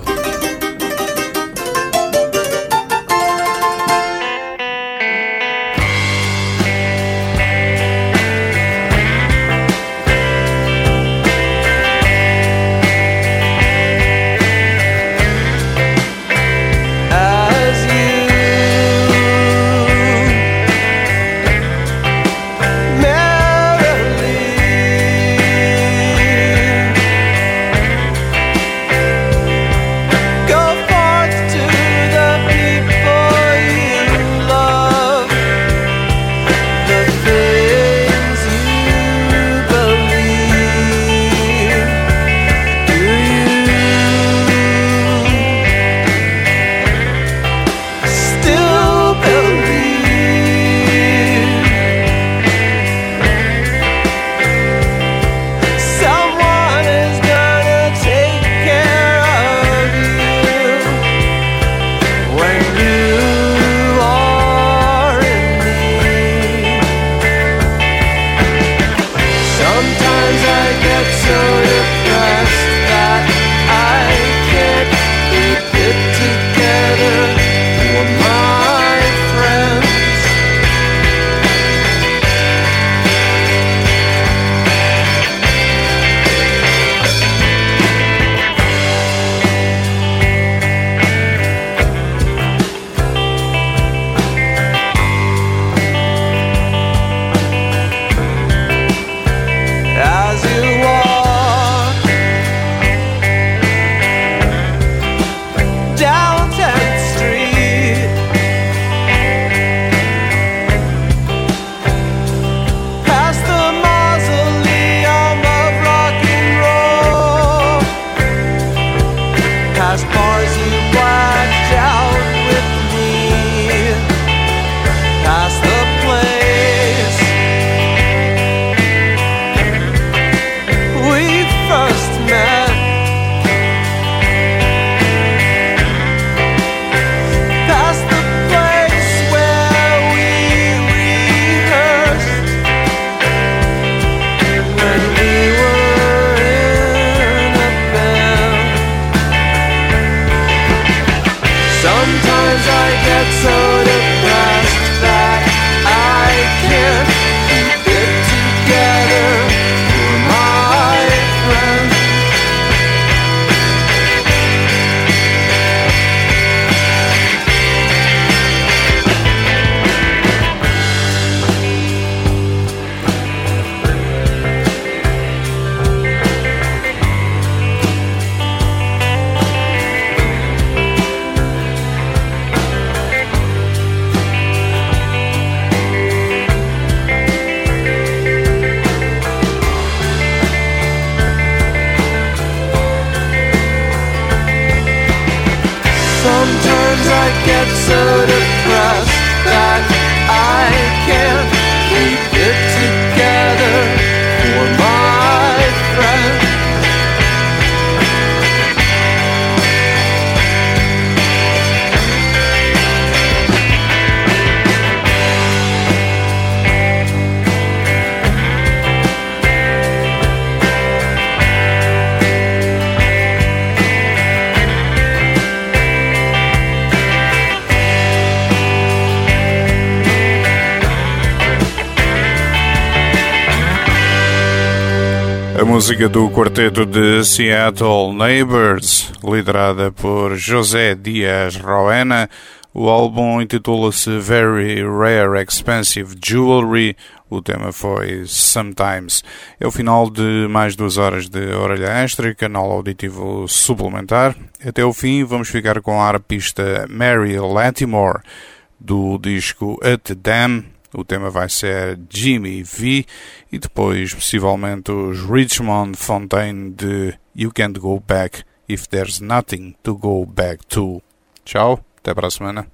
música do quarteto de Seattle Neighbors, liderada por José Dias Roena. O álbum intitula-se Very Rare Expensive Jewelry. O tema foi Sometimes. É o final de mais duas horas de Orelha Extra, canal auditivo suplementar. Até o fim vamos ficar com a arpista Mary Latimore, do disco At the Dam. O tema vai ser Jimmy V e depois possivelmente os Richmond Fontaine de You Can't Go Back If There's Nothing to Go Back To. Tchau, até para a semana.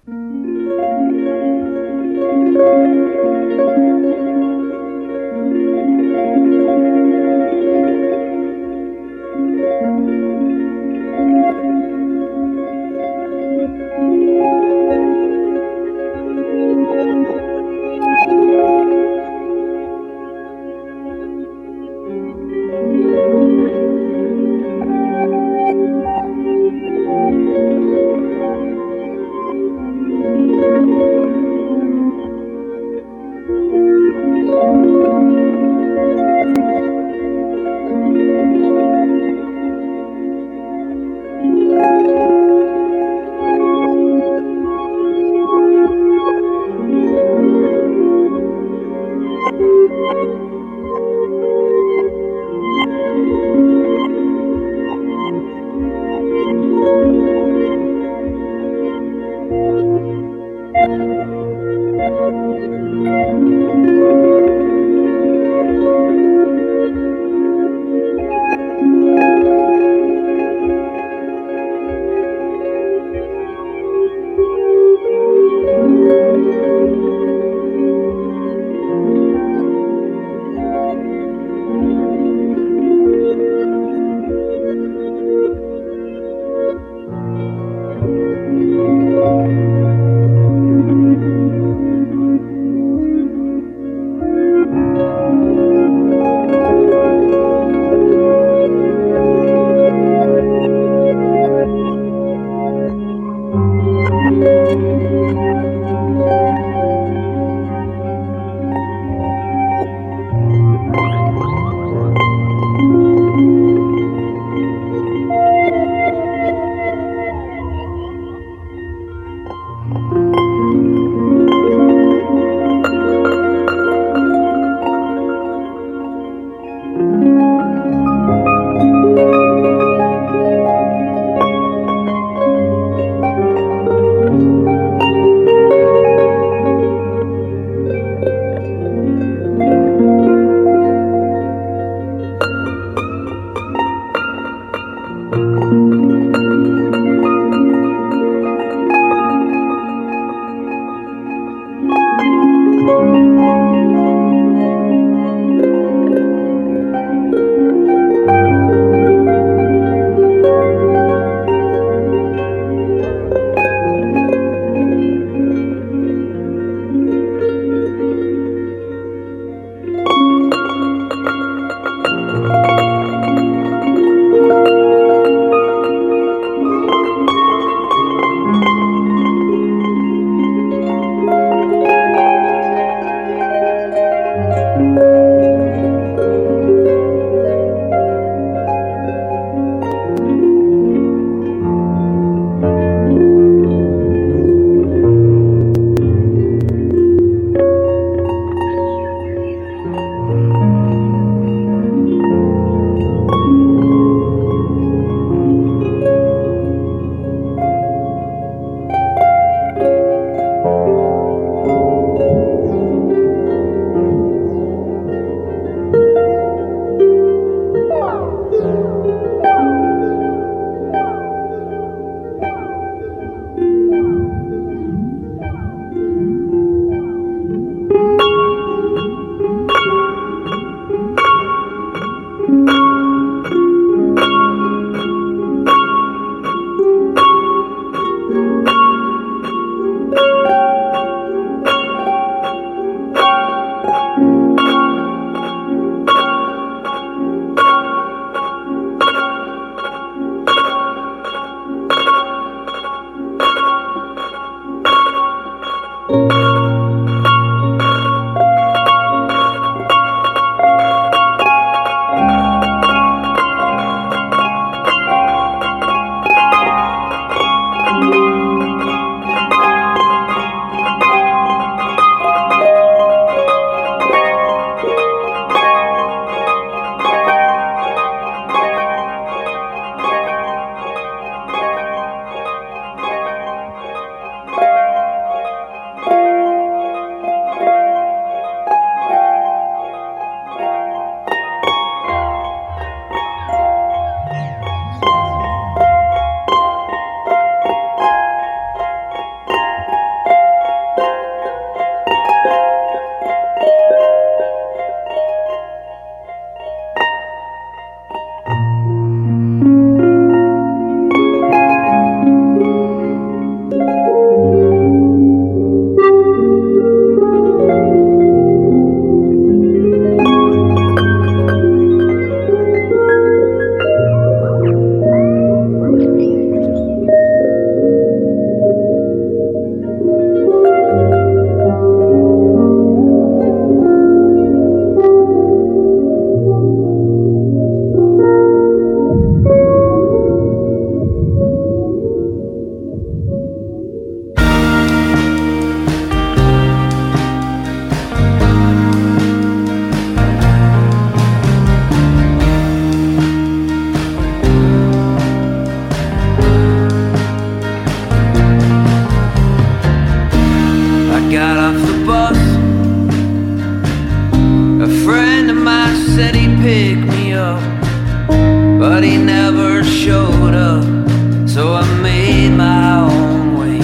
but he never showed up, so I made my own way.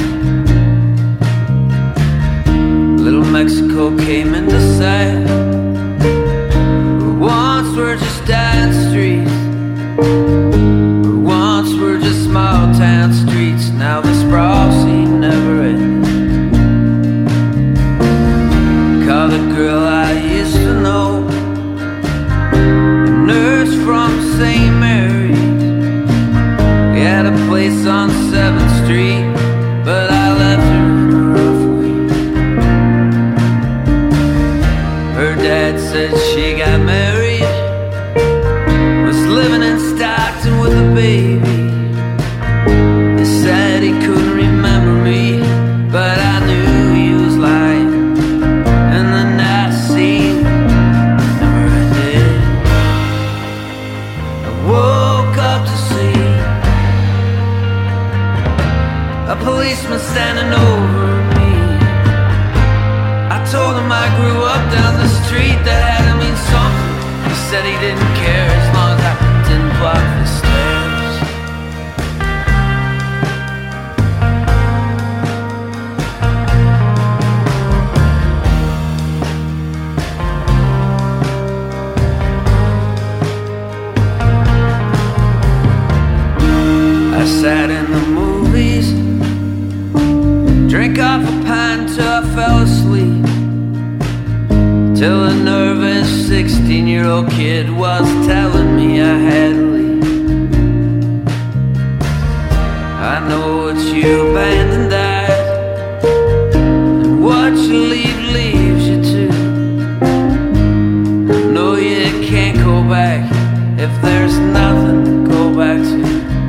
Little Mexico came into sight. Once were just dying streets, once were just small town streets. Now the sprawl scene never ends. Called a girl I used to know, a nurse from Saint Mary's. We had a place on seventh street, but I left her in a rough way. Her dad said she got married, was living in Stockton with a baby. He said he couldn't remember me, but I knew he was lying. And the night scene never ended. I woke up to see a policeman standing over me. I told him I grew up down the street, that had to mean something. He said he didn't care as long as I didn't block the stairs. I sat in the movies, drank off a pint till I fell asleep, till a nervous sixteen-year-old kid was telling me I had to leave. I know it's you abandoned eyes, and what you leave leaves you too. I know you can't go back if there's nothing to go back to.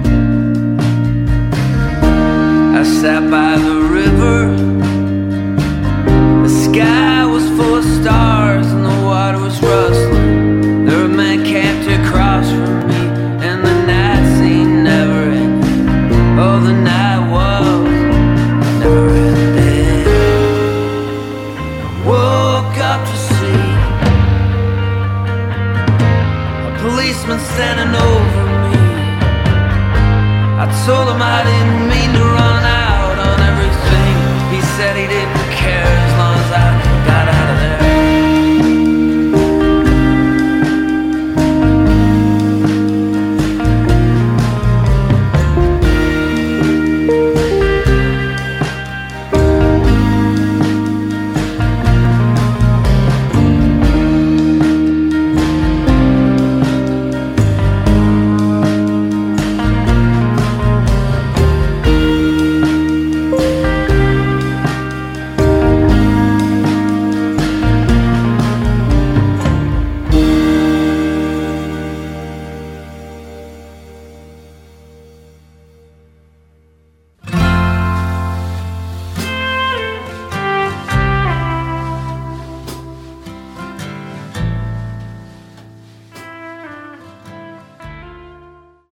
I sat by the river, the sky was full of stars and the water was rustling. There were men camped across from me, and the night scene never ended. Oh, the night was never ended. I woke up to see a policeman standing over me. I told him I didn't mean to